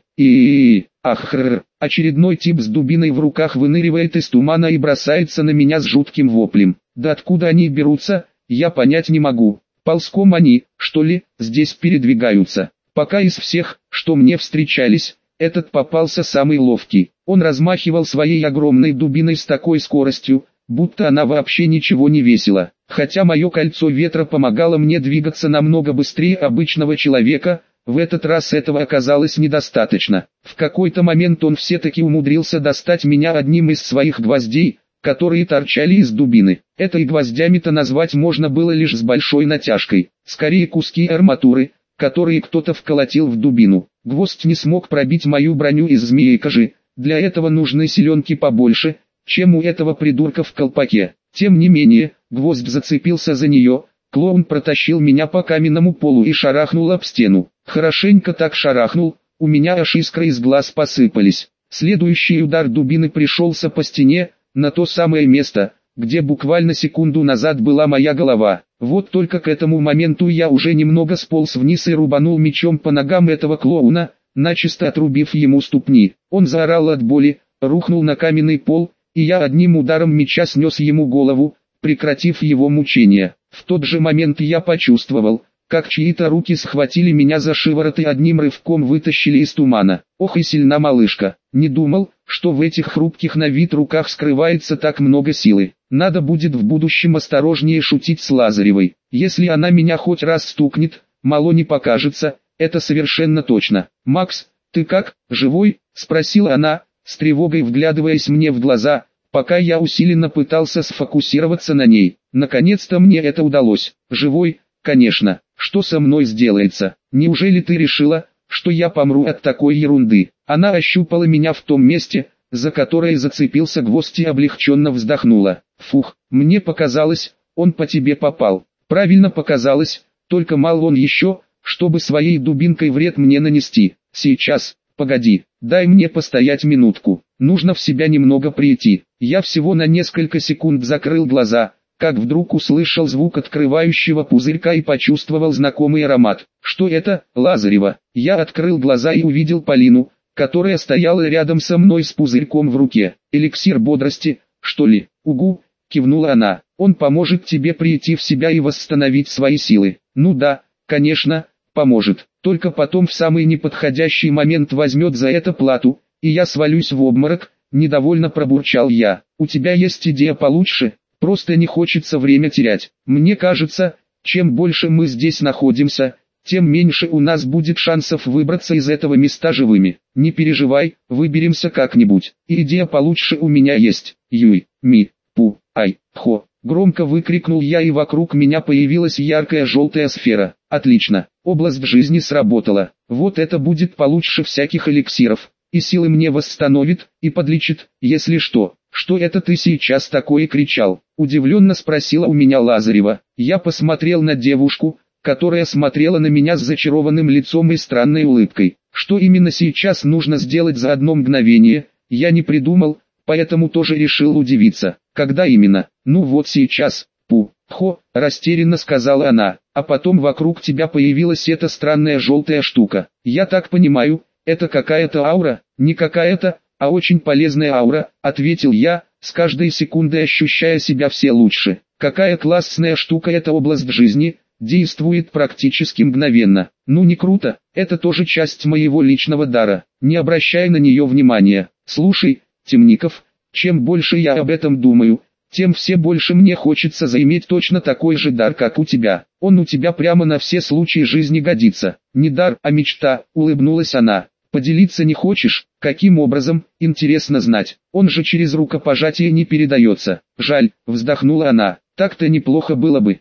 И ахррр, очередной тип с дубиной в руках выныривает из тумана и бросается на меня с жутким воплем. Да откуда они берутся, я понять не могу. Ползком они, что ли, здесь передвигаются. Пока из всех, что мне встречались, этот попался самый ловкий. Он размахивал своей огромной дубиной с такой скоростью, будто она вообще ничего не весила. Хотя мое кольцо ветра помогало мне двигаться намного быстрее обычного человека, в этот раз этого оказалось недостаточно. В какой-то момент он все-таки умудрился достать меня одним из своих гвоздей, которые торчали из дубины. Это и гвоздями-то назвать можно было лишь с большой натяжкой. Скорее куски арматуры, которые кто-то вколотил в дубину. Гвоздь не смог пробить мою броню из змеей кожи, для этого нужны силенки побольше, чем у этого придурка в колпаке. Тем не менее, гвоздь зацепился за нее, клоун протащил меня по каменному полу и шарахнул об стену. Хорошенько так шарахнул, у меня аж искры из глаз посыпались. Следующий удар дубины пришелся по стене, на то самое место, где буквально секунду назад была моя голова. Вот только к этому моменту я уже немного сполз вниз и рубанул мечом по ногам этого клоуна, начисто отрубив ему ступни. Он заорал от боли, рухнул на каменный пол, и я одним ударом меча снес ему голову, прекратив его мучения. В тот же момент я почувствовал, как чьи-то руки схватили меня за шиворот и одним рывком вытащили из тумана. Ох и сильна малышка, не думал, что в этих хрупких на вид руках скрывается так много силы. Надо будет в будущем осторожнее шутить с Лазаревой. Если она меня хоть раз стукнет, мало не покажется, это совершенно точно. «Макс, ты как, живой?» – спросила она, с тревогой вглядываясь мне в глаза, пока я усиленно пытался сфокусироваться на ней. Наконец-то мне это удалось. «Живой, конечно. Что со мной сделается? Неужели ты решила, что я помру от такой ерунды?» Она ощупала меня в том месте, за которое зацепился гвоздь, и облегченно вздохнула. «Фух, мне показалось, он по тебе попал». «Правильно показалось, только мал он еще, чтобы своей дубинкой вред мне нанести. Сейчас, погоди, дай мне постоять минутку, нужно в себя немного прийти». Я всего на несколько секунд закрыл глаза, как вдруг услышал звук открывающего пузырька и почувствовал знакомый аромат. «Что это, Лазарева?» Я открыл глаза и увидел Полину, которая стояла рядом со мной с пузырьком в руке. «Эликсир бодрости, что ли?» «Угу», кивнула она. «Он поможет тебе прийти в себя и восстановить свои силы». «Ну да, конечно, поможет. Только потом в самый неподходящий момент возьмет за это плату, и я свалюсь в обморок», недовольно пробурчал я. «У тебя есть идея получше? Просто не хочется время терять. Мне кажется, чем больше мы здесь находимся, тем меньше у нас будет шансов выбраться из этого места живыми. Не переживай, выберемся как-нибудь. И идея получше у меня есть. Юй, ми, пу, ай, хо». Громко выкрикнул я, и вокруг меня появилась яркая желтая сфера. Отлично, область жизни сработала. Вот это будет получше всяких эликсиров. И силы мне восстановит, и подлечит, если что. «Что это ты сейчас такое кричал?» – удивленно спросила у меня Лазарева. Я посмотрел на девушку, которая смотрела на меня с зачарованным лицом и странной улыбкой. Что именно сейчас нужно сделать за одно мгновение, я не придумал, поэтому тоже решил удивиться. «Когда именно?» «Ну вот сейчас, пу, хо», растерянно сказала она, «а потом вокруг тебя появилась эта странная желтая штука. Я так понимаю, это какая-то аура?» «Не какая-то, а очень полезная аура», ответил я, с каждой секундой ощущая себя все лучше. «Какая классная штука эта область жизни, действует практически мгновенно. Ну не круто, это тоже часть моего личного дара, не обращай на нее внимания. Слушай, Темников, чем больше я об этом думаю, тем все больше мне хочется заиметь точно такой же дар, как у тебя. Он у тебя прямо на все случаи жизни годится. Не дар, а мечта, улыбнулась она. Поделиться не хочешь? Каким образом, интересно знать. Он же через рукопожатие не передается. Жаль, вздохнула она. Так-то неплохо было бы.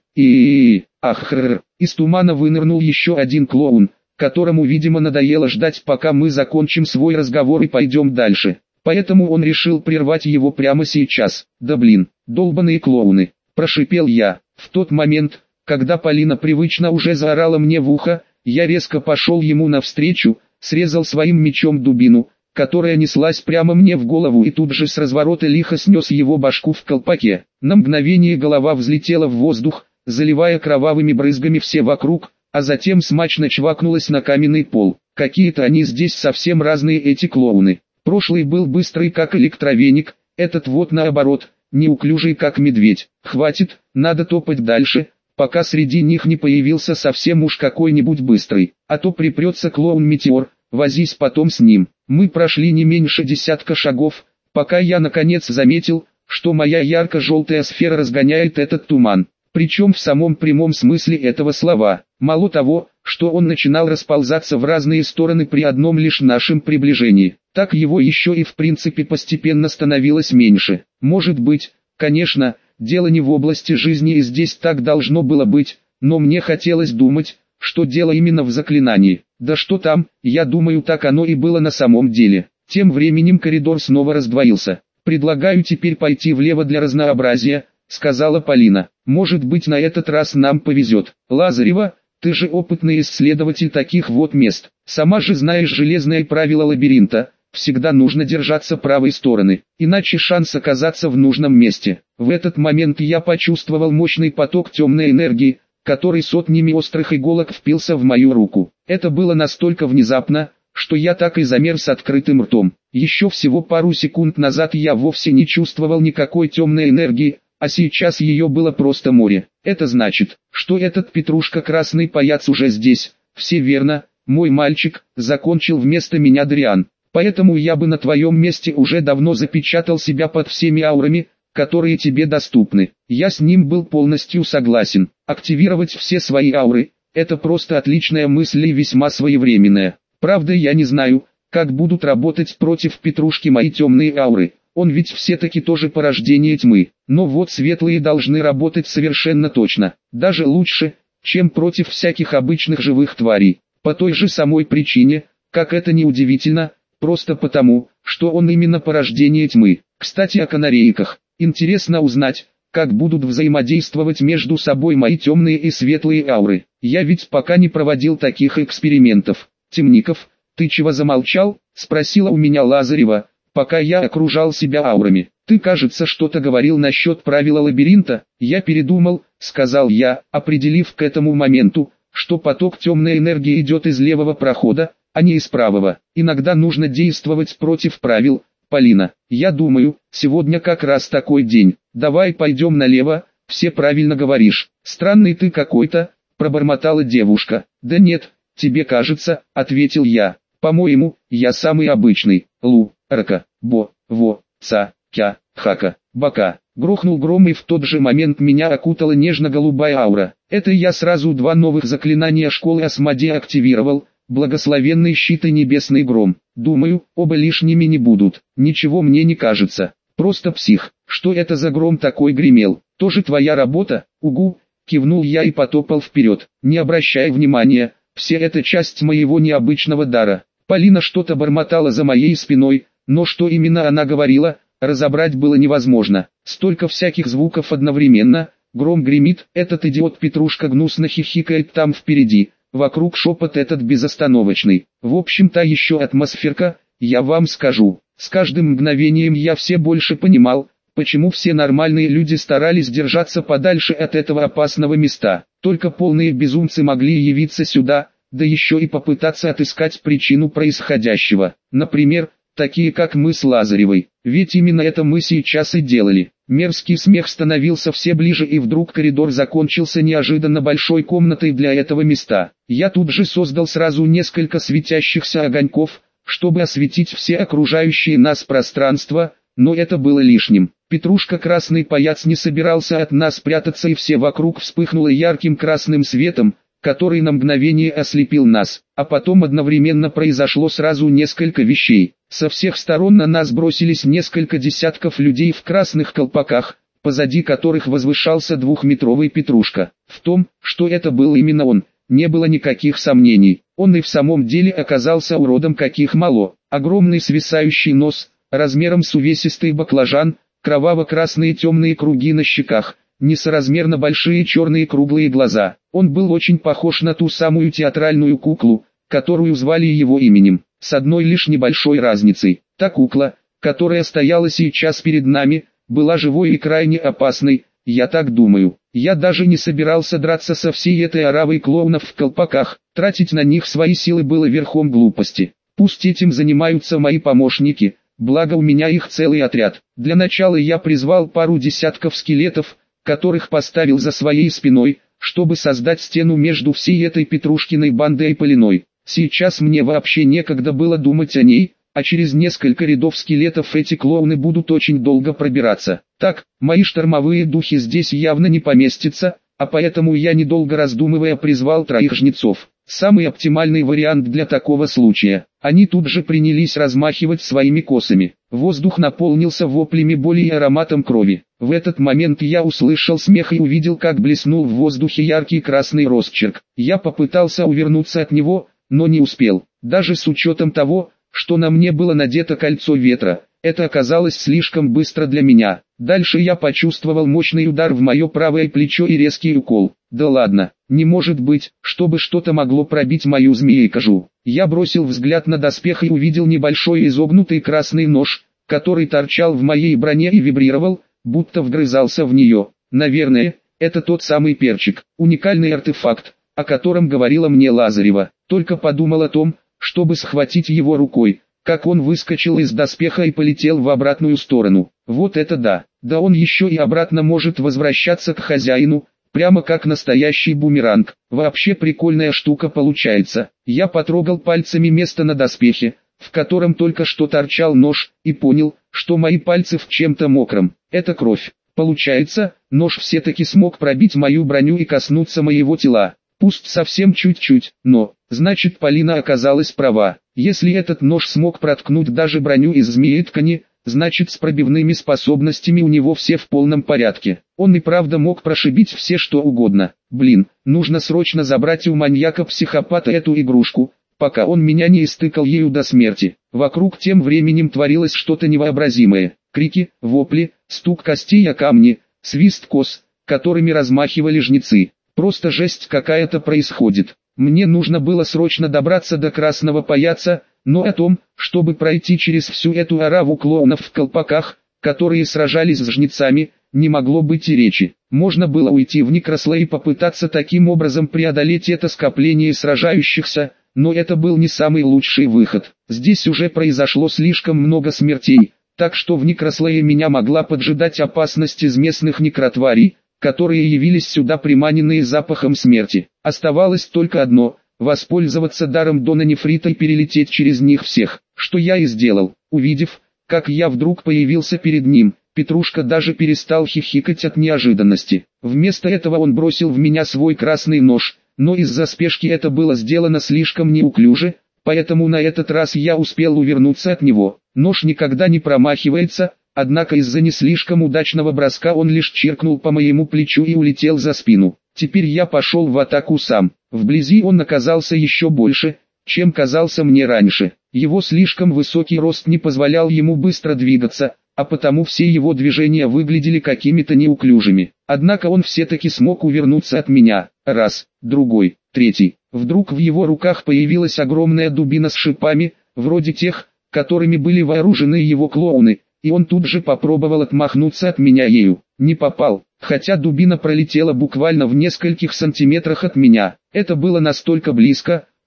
И ах, хрррр. Из тумана вынырнул еще один клоун, которому, видимо, надоело ждать, пока мы закончим свой разговор и пойдем дальше. Поэтому он решил прервать его прямо сейчас. Да блин, долбаные клоуны, прошипел я. В тот момент, когда Полина привычно уже заорала мне в ухо, я резко пошел ему навстречу, срезал своим мечом дубину, которая неслась прямо мне в голову, и тут же с разворота лихо снес его башку в колпаке. На мгновение голова взлетела в воздух, заливая кровавыми брызгами все вокруг, а затем смачно чвакнулась на каменный пол. Какие-то они здесь совсем разные, эти клоуны. Прошлый был быстрый как электровеник, этот вот наоборот, неуклюжий как медведь. Хватит, надо топать дальше, пока среди них не появился совсем уж какой-нибудь быстрый, а то припрется клоун-метеор, возись потом с ним. Мы прошли не меньше десятка шагов, пока я наконец заметил, что моя ярко-желтая сфера разгоняет этот туман. Причем в самом прямом смысле этого слова. Мало того, что он начинал расползаться в разные стороны при одном лишь нашем приближении, так его еще и в принципе постепенно становилось меньше. Может быть, конечно, дело не в области жизни и здесь так должно было быть, но мне хотелось думать, что дело именно в заклинании. Да что там, я думаю, так оно и было на самом деле. Тем временем коридор снова раздвоился. «Предлагаю теперь пойти влево для разнообразия», — сказала Полина. «Может быть, на этот раз нам повезет. Лазарева, ты же опытный исследователь таких вот мест. Сама же знаешь железное правило лабиринта, всегда нужно держаться правой стороны, иначе шанс оказаться в нужном месте». В этот момент я почувствовал мощный поток темной энергии, который сотнями острых иголок впился в мою руку. Это было настолько внезапно, что я так и замер с открытым ртом. Еще всего пару секунд назад я вовсе не чувствовал никакой темной энергии, а сейчас ее было просто море. Это значит, что этот петрушка-красный паяц уже здесь. Все верно, мой мальчик, закончил вместо меня Дриан. Поэтому я бы на твоем месте уже давно запечатал себя под всеми аурами, которые тебе доступны. Я с ним был полностью согласен. Активировать все свои ауры – это просто отличная мысль и весьма своевременная. Правда, я не знаю, как будут работать против Петрушки мои темные ауры. Он ведь все-таки тоже порождение тьмы. Но вот светлые должны работать совершенно точно. Даже лучше, чем против всяких обычных живых тварей. По той же самой причине, как это ни удивительно, просто потому, что он именно порождение тьмы. Кстати, о канарейках. Интересно узнать, как будут взаимодействовать между собой мои темные и светлые ауры. Я ведь пока не проводил таких экспериментов. Темников, ты чего замолчал? Спросила у меня Лазарева, пока я окружал себя аурами. Ты, кажется, что-то говорил насчет правила лабиринта. Я передумал, сказал я, определив к этому моменту, что поток темной энергии идет из левого прохода, а не из правого. Иногда нужно действовать против правил. Полина, я думаю, сегодня как раз такой день. Давай пойдем налево, все правильно говоришь. Странный ты какой-то, пробормотала девушка. Да нет, тебе кажется, ответил я. По-моему, я самый обычный. Лу, рака, бо, во, ца, кя, хака, бака. Грохнул гром, и в тот же момент меня окутала нежно-голубая аура. Это я сразу два новых заклинания школы Асмодея активировал. Благословенный щит и небесный гром. Думаю, оба лишними не будут. Ничего мне не кажется. Просто псих. Что это за гром такой гремел? Тоже твоя работа? Угу. Кивнул я и потопал вперед. Не обращай внимания. Все это часть моего необычного дара. Полина что-то бормотала за моей спиной, но что именно она говорила, разобрать было невозможно. Столько всяких звуков одновременно. Гром гремит, этот идиот Петрушка гнусно хихикает там впереди. Вокруг шепот этот безостановочный. В общем-то еще атмосферка, я вам скажу. С каждым мгновением я все больше понимал, почему все нормальные люди старались держаться подальше от этого опасного места. Только полные безумцы могли явиться сюда, да еще и попытаться отыскать причину происходящего. Например, такие как мы с Лазаревой, ведь именно это мы сейчас и делали. Мерзкий смех становился все ближе, и вдруг коридор закончился неожиданно большой комнатой для этого места. Я тут же создал сразу несколько светящихся огоньков, чтобы осветить все окружающие нас пространства, но это было лишним. Петрушка красный паяц не собирался от нас прятаться, и все вокруг вспыхнуло ярким красным светом, который на мгновение ослепил нас, а потом одновременно произошло сразу несколько вещей. Со всех сторон на нас бросились несколько десятков людей в красных колпаках, позади которых возвышался двухметровый Петрушка. В том, что это был именно он, не было никаких сомнений. Он и в самом деле оказался уродом каких мало. Огромный свисающий нос, размером с увесистый баклажан, кроваво-красные темные круги на щеках, несоразмерно большие черные круглые глаза. Он был очень похож на ту самую театральную куклу, которую звали его именем, с одной лишь небольшой разницей. Та кукла, которая стояла сейчас перед нами, была живой и крайне опасной, я так думаю. Я даже не собирался драться со всей этой оравой клоунов в колпаках, тратить на них свои силы было верхом глупости. Пусть этим занимаются мои помощники, благо у меня их целый отряд. Для начала я призвал пару десятков скелетов, которых поставил за своей спиной, чтобы создать стену между всей этой Петрушкиной бандой и Полиной. Сейчас мне вообще некогда было думать о ней, а через несколько рядов скелетов эти клоуны будут очень долго пробираться. Так, мои штормовые духи здесь явно не поместятся, а поэтому я, недолго раздумывая, призвал троих жнецов. Самый оптимальный вариант для такого случая. Они тут же принялись размахивать своими косами. Воздух наполнился воплями боли и ароматом крови. В этот момент я услышал смех и увидел, как блеснул в воздухе яркий красный росчерк. Я попытался увернуться от него, но не успел. Даже с учетом того, что на мне было надето кольцо ветра, это оказалось слишком быстро для меня. Дальше я почувствовал мощный удар в мое правое плечо и резкий укол. Да ладно, не может быть, чтобы что-то могло пробить мою змеекожу. Я бросил взгляд на доспех и увидел небольшой изогнутый красный нож, который торчал в моей броне и вибрировал, будто вгрызался в нее. Наверное, это тот самый перчик, уникальный артефакт, о котором говорила мне Лазарева. Только подумал о том, чтобы схватить его рукой, как он выскочил из доспеха и полетел в обратную сторону. Вот это да, да он еще и обратно может возвращаться к хозяину, прямо как настоящий бумеранг. Вообще прикольная штука получается. Я потрогал пальцами место на доспехе, в котором только что торчал нож, и понял, что мои пальцы в чем-то мокром. Это кровь. Получается, нож все-таки смог пробить мою броню и коснуться моего тела. Пусть совсем чуть-чуть, но, значит, Полина оказалась права. Если этот нож смог проткнуть даже броню из змееткани, значит, с пробивными способностями у него все в полном порядке. Он и правда мог прошибить все что угодно. Блин, нужно срочно забрать у маньяка-психопата эту игрушку, пока он меня не истыкал ею до смерти. Вокруг тем временем творилось что-то невообразимое. Крики, вопли, стук костей о камни, свист кос, которыми размахивали жнецы. Просто жесть какая-то происходит. Мне нужно было срочно добраться до красного паяца, но о том, чтобы пройти через всю эту ораву клоунов в колпаках, которые сражались с жнецами, не могло быть и речи. Можно было уйти в Некрослей и попытаться таким образом преодолеть это скопление сражающихся, но это был не самый лучший выход. Здесь уже произошло слишком много смертей, так что в Некрослее меня могла поджидать опасность из местных некротварей, которые явились сюда приманенные запахом смерти. Оставалось только одно – воспользоваться даром Дона Нефрита и перелететь через них всех, что я и сделал. Увидев, как я вдруг появился перед ним, Петрушка даже перестал хихикать от неожиданности. Вместо этого он бросил в меня свой красный нож, но из-за спешки это было сделано слишком неуклюже, поэтому на этот раз я успел увернуться от него. Нож никогда не промахивается, однако из-за не слишком удачного броска он лишь чиркнул по моему плечу и улетел за спину. Теперь я пошел в атаку сам. Вблизи он оказался еще больше, чем казался мне раньше. Его слишком высокий рост не позволял ему быстро двигаться, а потому все его движения выглядели какими-то неуклюжими. Однако он все-таки смог увернуться от меня. Раз, другой, третий. Вдруг в его руках появилась огромная дубина с шипами, вроде тех, которыми были вооружены его клоуны, и он тут же попробовал отмахнуться от меня ею. Не попал, хотя дубина пролетела буквально в нескольких сантиметрах от меня. Это было настолько близко,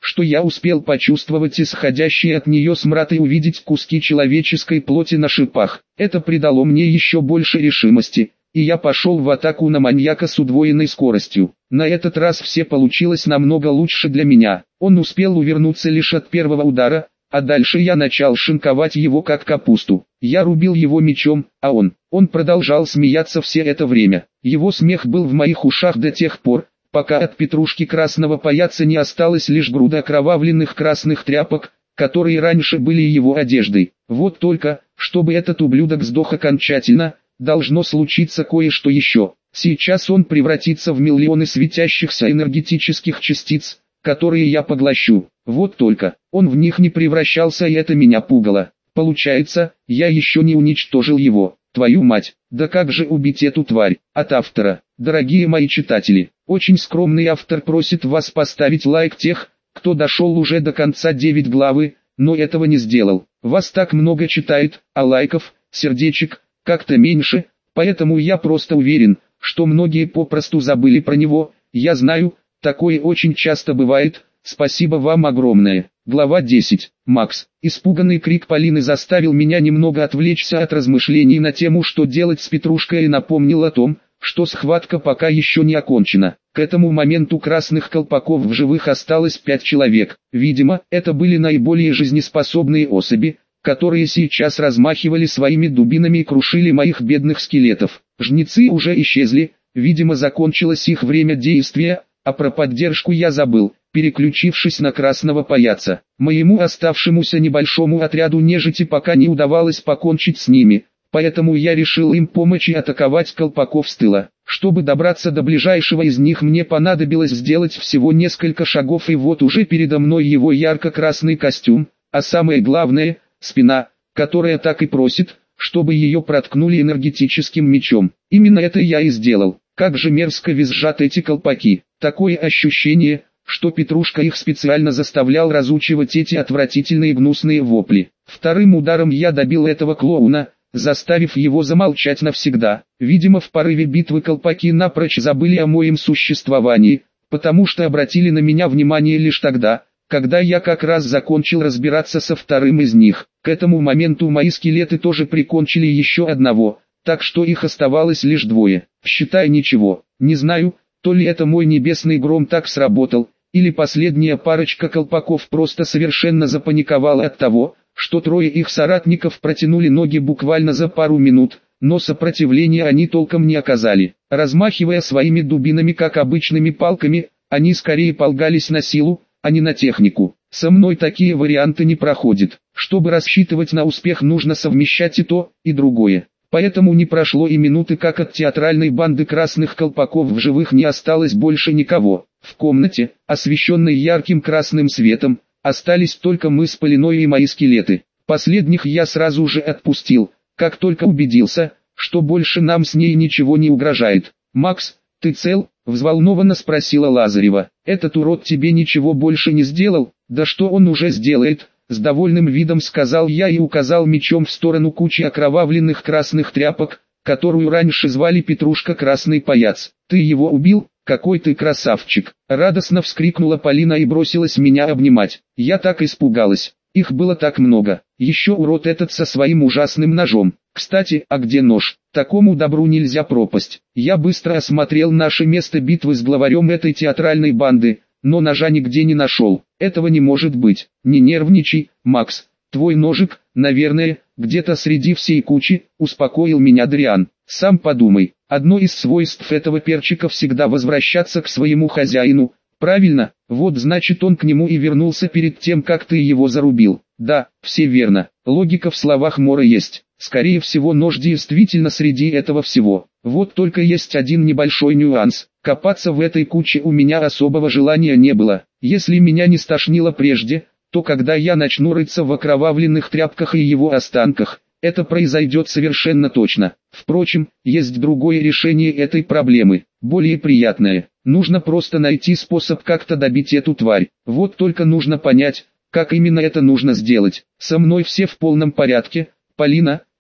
что я успел почувствовать исходящий от нее смрад и увидеть куски человеческой плоти на шипах. Это придало мне еще больше решимости, и я пошел в атаку на маньяка с удвоенной скоростью. На этот раз все получилось намного лучше для меня. Он успел увернуться лишь от первого удара, а дальше я начал шинковать его как капусту. Я рубил его мечом, а он, он продолжал смеяться все это время. Его смех был в моих ушах до тех пор, пока от петрушки красного паяца не осталась лишь груда окровавленных красных тряпок, которые раньше были его одеждой. Вот только, чтобы этот ублюдок сдох окончательно, должно случиться кое-что еще. Сейчас он превратится в миллионы светящихся энергетических частиц, которые я поглощу. Вот только, он в них не превращался, и это меня пугало. Получается, я еще не уничтожил его. Твою мать, да как же убить эту тварь? От автора. Дорогие мои читатели, очень скромный автор просит вас поставить лайк тех, кто дошел уже до конца девять главы, но этого не сделал. Вас так много читает, а лайков, сердечек, как-то меньше, поэтому я просто уверен, что многие попросту забыли про него. Я знаю, такое очень часто бывает. Спасибо вам огромное. Глава десять. Макс. Испуганный крик Полины заставил меня немного отвлечься от размышлений на тему, что делать с Петрушкой, и напомнил о том, что схватка пока еще не окончена. К этому моменту красных колпаков в живых осталось пять человек. Видимо, это были наиболее жизнеспособные особи, которые сейчас размахивали своими дубинами и крушили моих бедных скелетов. Жнецы уже исчезли, видимо закончилось их время действия, а про поддержку я забыл, переключившись на красного паяца. Моему оставшемуся небольшому отряду нежити пока не удавалось покончить с ними, поэтому я решил им помочь и атаковать колпаков с тыла. Чтобы добраться до ближайшего из них, мне понадобилось сделать всего несколько шагов, и вот уже передо мной его ярко-красный костюм, а самое главное – спина, которая так и просит, чтобы ее проткнули энергетическим мечом. Именно это я и сделал. Как же мерзко визжат эти колпаки. Такое ощущение, что Петрушка их специально заставлял разучивать эти отвратительные гнусные вопли. Вторым ударом я добил этого клоуна, заставив его замолчать навсегда. Видимо, в порыве битвы колпаки напрочь забыли о моем существовании, потому что обратили на меня внимание лишь тогда, когда я как раз закончил разбираться со вторым из них. К этому моменту мои скелеты тоже прикончили еще одного, так что их оставалось лишь двое. Считай ничего. Не знаю, то ли это мой небесный гром так сработал, или последняя парочка колпаков просто совершенно запаниковала от того, что трое их соратников протянули ноги буквально за пару минут, но сопротивления они толком не оказали. Размахивая своими дубинами как обычными палками, они скорее полагались на силу, а не на технику. Со мной такие варианты не проходят. Чтобы рассчитывать на успех, нужно совмещать и то, и другое. Поэтому не прошло и минуты, как от театральной банды красных колпаков в живых не осталось больше никого. В комнате, освещенной ярким красным светом, остались только мы с Полиной и мои скелеты. Последних я сразу же отпустил, как только убедился, что больше нам с ней ничего не угрожает. «Макс, ты цел?» – взволнованно спросила Лазарева. «Этот урод тебе ничего больше не сделал?» «Да что он уже сделает?» — с довольным видом сказал я и указал мечом в сторону кучи окровавленных красных тряпок, которую раньше звали Петрушка Красный Паяц. «Ты его убил? Какой ты красавчик!» Радостно вскрикнула Полина и бросилась меня обнимать. Я так испугалась. Их было так много. Еще урод этот со своим ужасным ножом. Кстати, а где нож? Такому добру нельзя пропасть. Я быстро осмотрел наше место битвы с главарем этой театральной банды, но ножа нигде не нашел. Этого не может быть. Не нервничай, Макс. Твой ножик, наверное, где-то среди всей кучи, успокоил меня Дриан. Сам подумай, одно из свойств этого перчика всегда возвращаться к своему хозяину. Правильно, вот значит он к нему и вернулся перед тем, как ты его зарубил. Да, все верно. Логика в словах Мора есть. Скорее всего, нож действительно среди этого всего. Вот только есть один небольшой нюанс. Копаться в этой куче у меня особого желания не было. Если меня не стошнило прежде, то когда я начну рыться в окровавленных тряпках и его останках, это произойдет совершенно точно. Впрочем, есть другое решение этой проблемы, более приятное. Нужно просто найти способ как-то добить эту тварь. Вот только нужно понять, как именно это нужно сделать. Со мной все в полном порядке. Полина,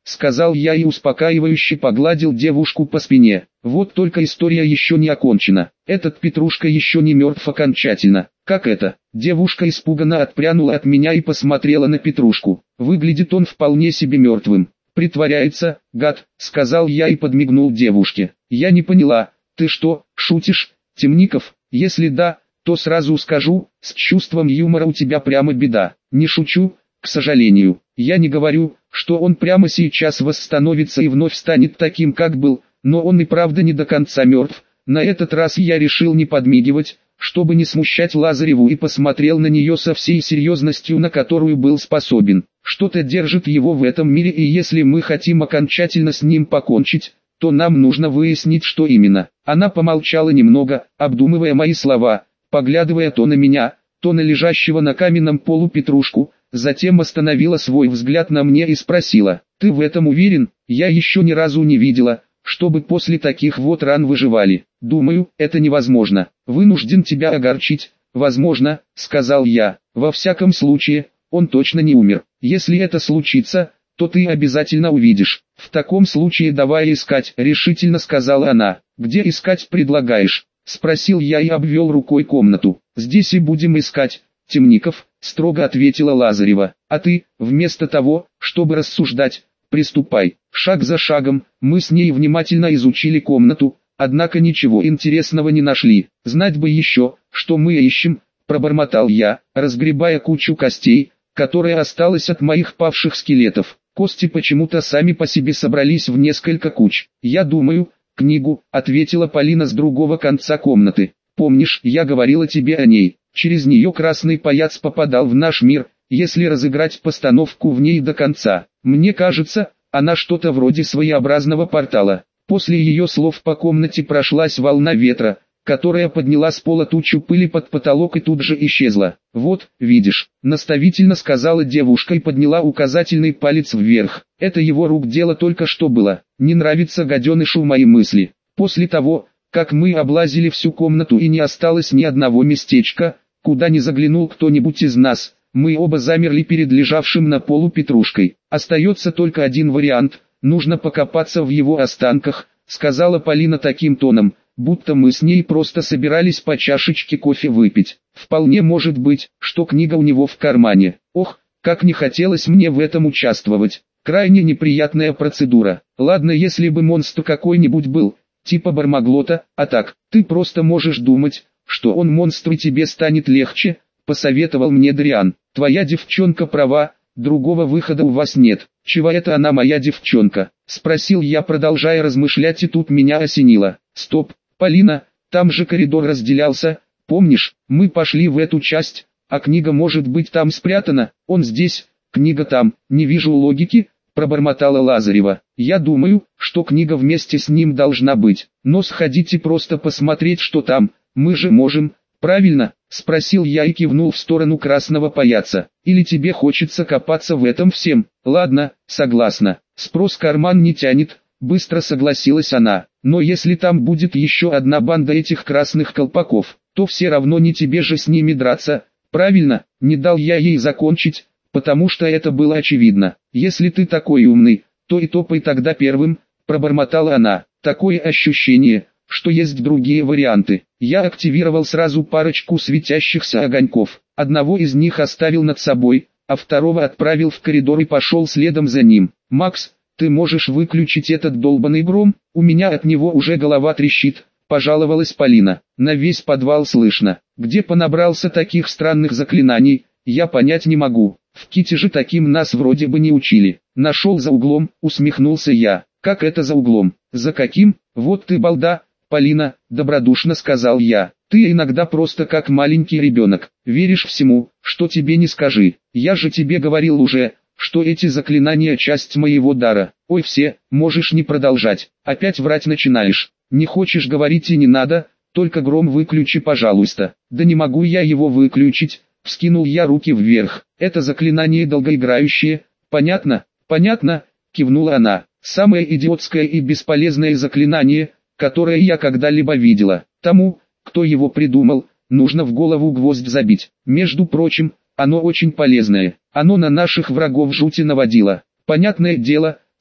сказал я и успокаивающе погладил девушку по спине. Вот только история еще не окончена. Этот Петрушка еще не мертв окончательно. Как это? Девушка испуганно отпрянула от меня и посмотрела на Петрушку. Выглядит он вполне себе мертвым. Притворяется, гад, сказал я и подмигнул девушке. Я не поняла, ты что, шутишь, Темников? Если да, то сразу скажу, с чувством юмора у тебя прямо беда. Не шучу, к сожалению. Я не говорю, что он прямо сейчас восстановится и вновь станет таким, как был, но он и правда не до конца мертв. На этот раз я решил не подмигивать, чтобы не смущать Лазареву, и посмотрел на нее со всей серьезностью, на которую был способен. Что-то держит его в этом мире, и если мы хотим окончательно с ним покончить, то нам нужно выяснить, что именно. Она помолчала немного, обдумывая мои слова, поглядывая то на меня, то на лежащего на каменном полу Петрушку, затем остановила свой взгляд на мне и спросила: «Ты в этом уверен? Я еще ни разу не видела, чтобы после таких вот ран выживали. Думаю, это невозможно. Вынужден тебя огорчить». «Возможно», — сказал я. «Во всяком случае, он точно не умер. Если это случится, то ты обязательно увидишь». «В таком случае давай искать», — решительно сказала она. «Где искать предлагаешь?» — спросил я и обвел рукой комнату. «Здесь и будем искать, Темников», — строго ответила Лазарева. «А ты, вместо того, чтобы рассуждать, приступай». Шаг за шагом, мы с ней внимательно изучили комнату, однако ничего интересного не нашли. «Знать бы еще, что мы ищем», — пробормотал я, разгребая кучу костей, которая осталась от моих павших скелетов. Кости почему-то сами по себе собрались в несколько куч. «Я думаю, книгу», — ответила Полина с другого конца комнаты. «Помнишь, я говорила тебе о ней? Через нее красный паяц попадал в наш мир, если разыграть постановку в ней до конца. Мне кажется, она что-то вроде своеобразного портала». После ее слов по комнате прошлась волна ветра, которая подняла с пола тучу пыли под потолок и тут же исчезла. «Вот, видишь», — наставительно сказала девушка и подняла указательный палец вверх. «Это его рук дело только что было. Не нравится гаденышу мои мысли. После того, как мы облазили всю комнату и не осталось ни одного местечка, куда не заглянул кто-нибудь из нас, мы оба замерли перед лежавшим на полу Петрушкой. Остается только один вариант, нужно покопаться в его останках», — сказала Полина таким тоном, будто мы с ней просто собирались по чашечке кофе выпить. «Вполне может быть, что книга у него в кармане. Ох, как не хотелось мне в этом участвовать. Крайне неприятная процедура. Ладно, если бы монстр какой-нибудь был, типа Бармаглота, а так, ты просто можешь думать, что он монстр и тебе станет легче», — посоветовал мне Дриан. «Твоя девчонка права, другого выхода у вас нет». «Чего это она моя девчонка?» — спросил я, продолжая размышлять, и тут меня осенило. «Стоп, Полина, там же коридор разделялся, помнишь, мы пошли в эту часть, а книга может быть там спрятана, он здесь, книга там, не вижу логики», — пробормотала Лазарева. «Я думаю, что книга вместе с ним должна быть, но сходите просто посмотреть, что там, мы же можем, правильно?» — спросил я и кивнул в сторону красного паяца. «Или тебе хочется копаться в этом всем?» «Ладно, согласна, спрос карман не тянет», — быстро согласилась она. «Но если там будет еще одна банда этих красных колпаков, то все равно не тебе же с ними драться, правильно?» Не дал я ей закончить, потому что это было очевидно. «Если ты такой умный, то и топай тогда первым», — пробормотала она. «Такое ощущение, что есть другие варианты». Я активировал сразу парочку светящихся огоньков. Одного из них оставил над собой, а второго отправил в коридор и пошел следом за ним. «Макс, ты можешь выключить этот долбаный гром? У меня от него уже голова трещит», — пожаловалась Полина. «На весь подвал слышно. Где понабрался таких странных заклинаний, я понять не могу. В Ките же таким нас вроде бы не учили». «Нашел за углом», — усмехнулся я. «Как это за углом? За каким? Вот ты балда, Полина», — добродушно сказал я. «Ты иногда просто как маленький ребенок, веришь всему, что тебе не скажи. Я же тебе говорил уже, что эти заклинания часть моего дара». «Ой, все, можешь не продолжать, опять врать начинаешь. Не хочешь говорить и не надо, только гром выключи, пожалуйста». «Да не могу я его выключить», — вскинул я руки вверх. «Это заклинание долгоиграющее, понятно?» «Понятно», — кивнула она. «Самое идиотское и бесполезное заклинание, которое я когда-либо видела. Тому, кто его придумал, нужно в голову гвоздь забить. Между прочим, оно очень полезное. Оно на наших врагов жути наводило». «Понятное дело», —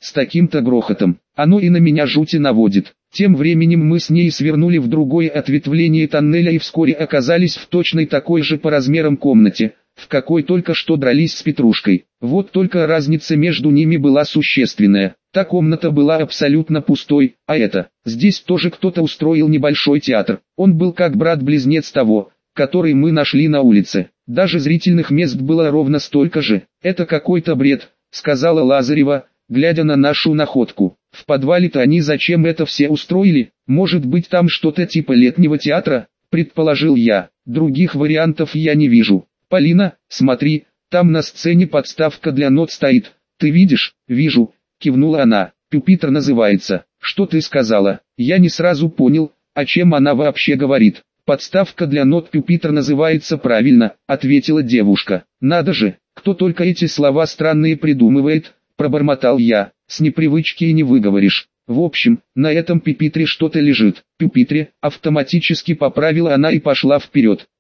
с таким-то грохотом. Оно и на меня жути наводит. Тем временем мы с ней свернули в другое ответвление тоннеля и вскоре оказались в точной такой же по размерам комнате, в какой только что дрались с Петрушкой. Вот только разница между ними была существенная. Та комната была абсолютно пустой, а это, здесь тоже кто-то устроил небольшой театр. Он был как брат-близнец того, который мы нашли на улице. Даже зрительных мест было ровно столько же. Это какой-то бред, сказала Лазарева, глядя на нашу находку. В подвале-то они зачем это все устроили? Может быть там что-то типа летнего театра, предположил я. Других вариантов я не вижу. Полина, смотри, там на сцене подставка для нот стоит. Ты видишь? Вижу, кивнула она. Пюпитр называется. Что ты сказала? Я не сразу понял, о чем она вообще говорит. Подставка для нот Пюпитр называется правильно, ответила девушка. Надо же, кто только эти слова странные придумывает, пробормотал я. С непривычки и не выговоришь. В общем, на этом пюпитре что-то лежит. Пюпитре, автоматически поправила она и пошла вперед.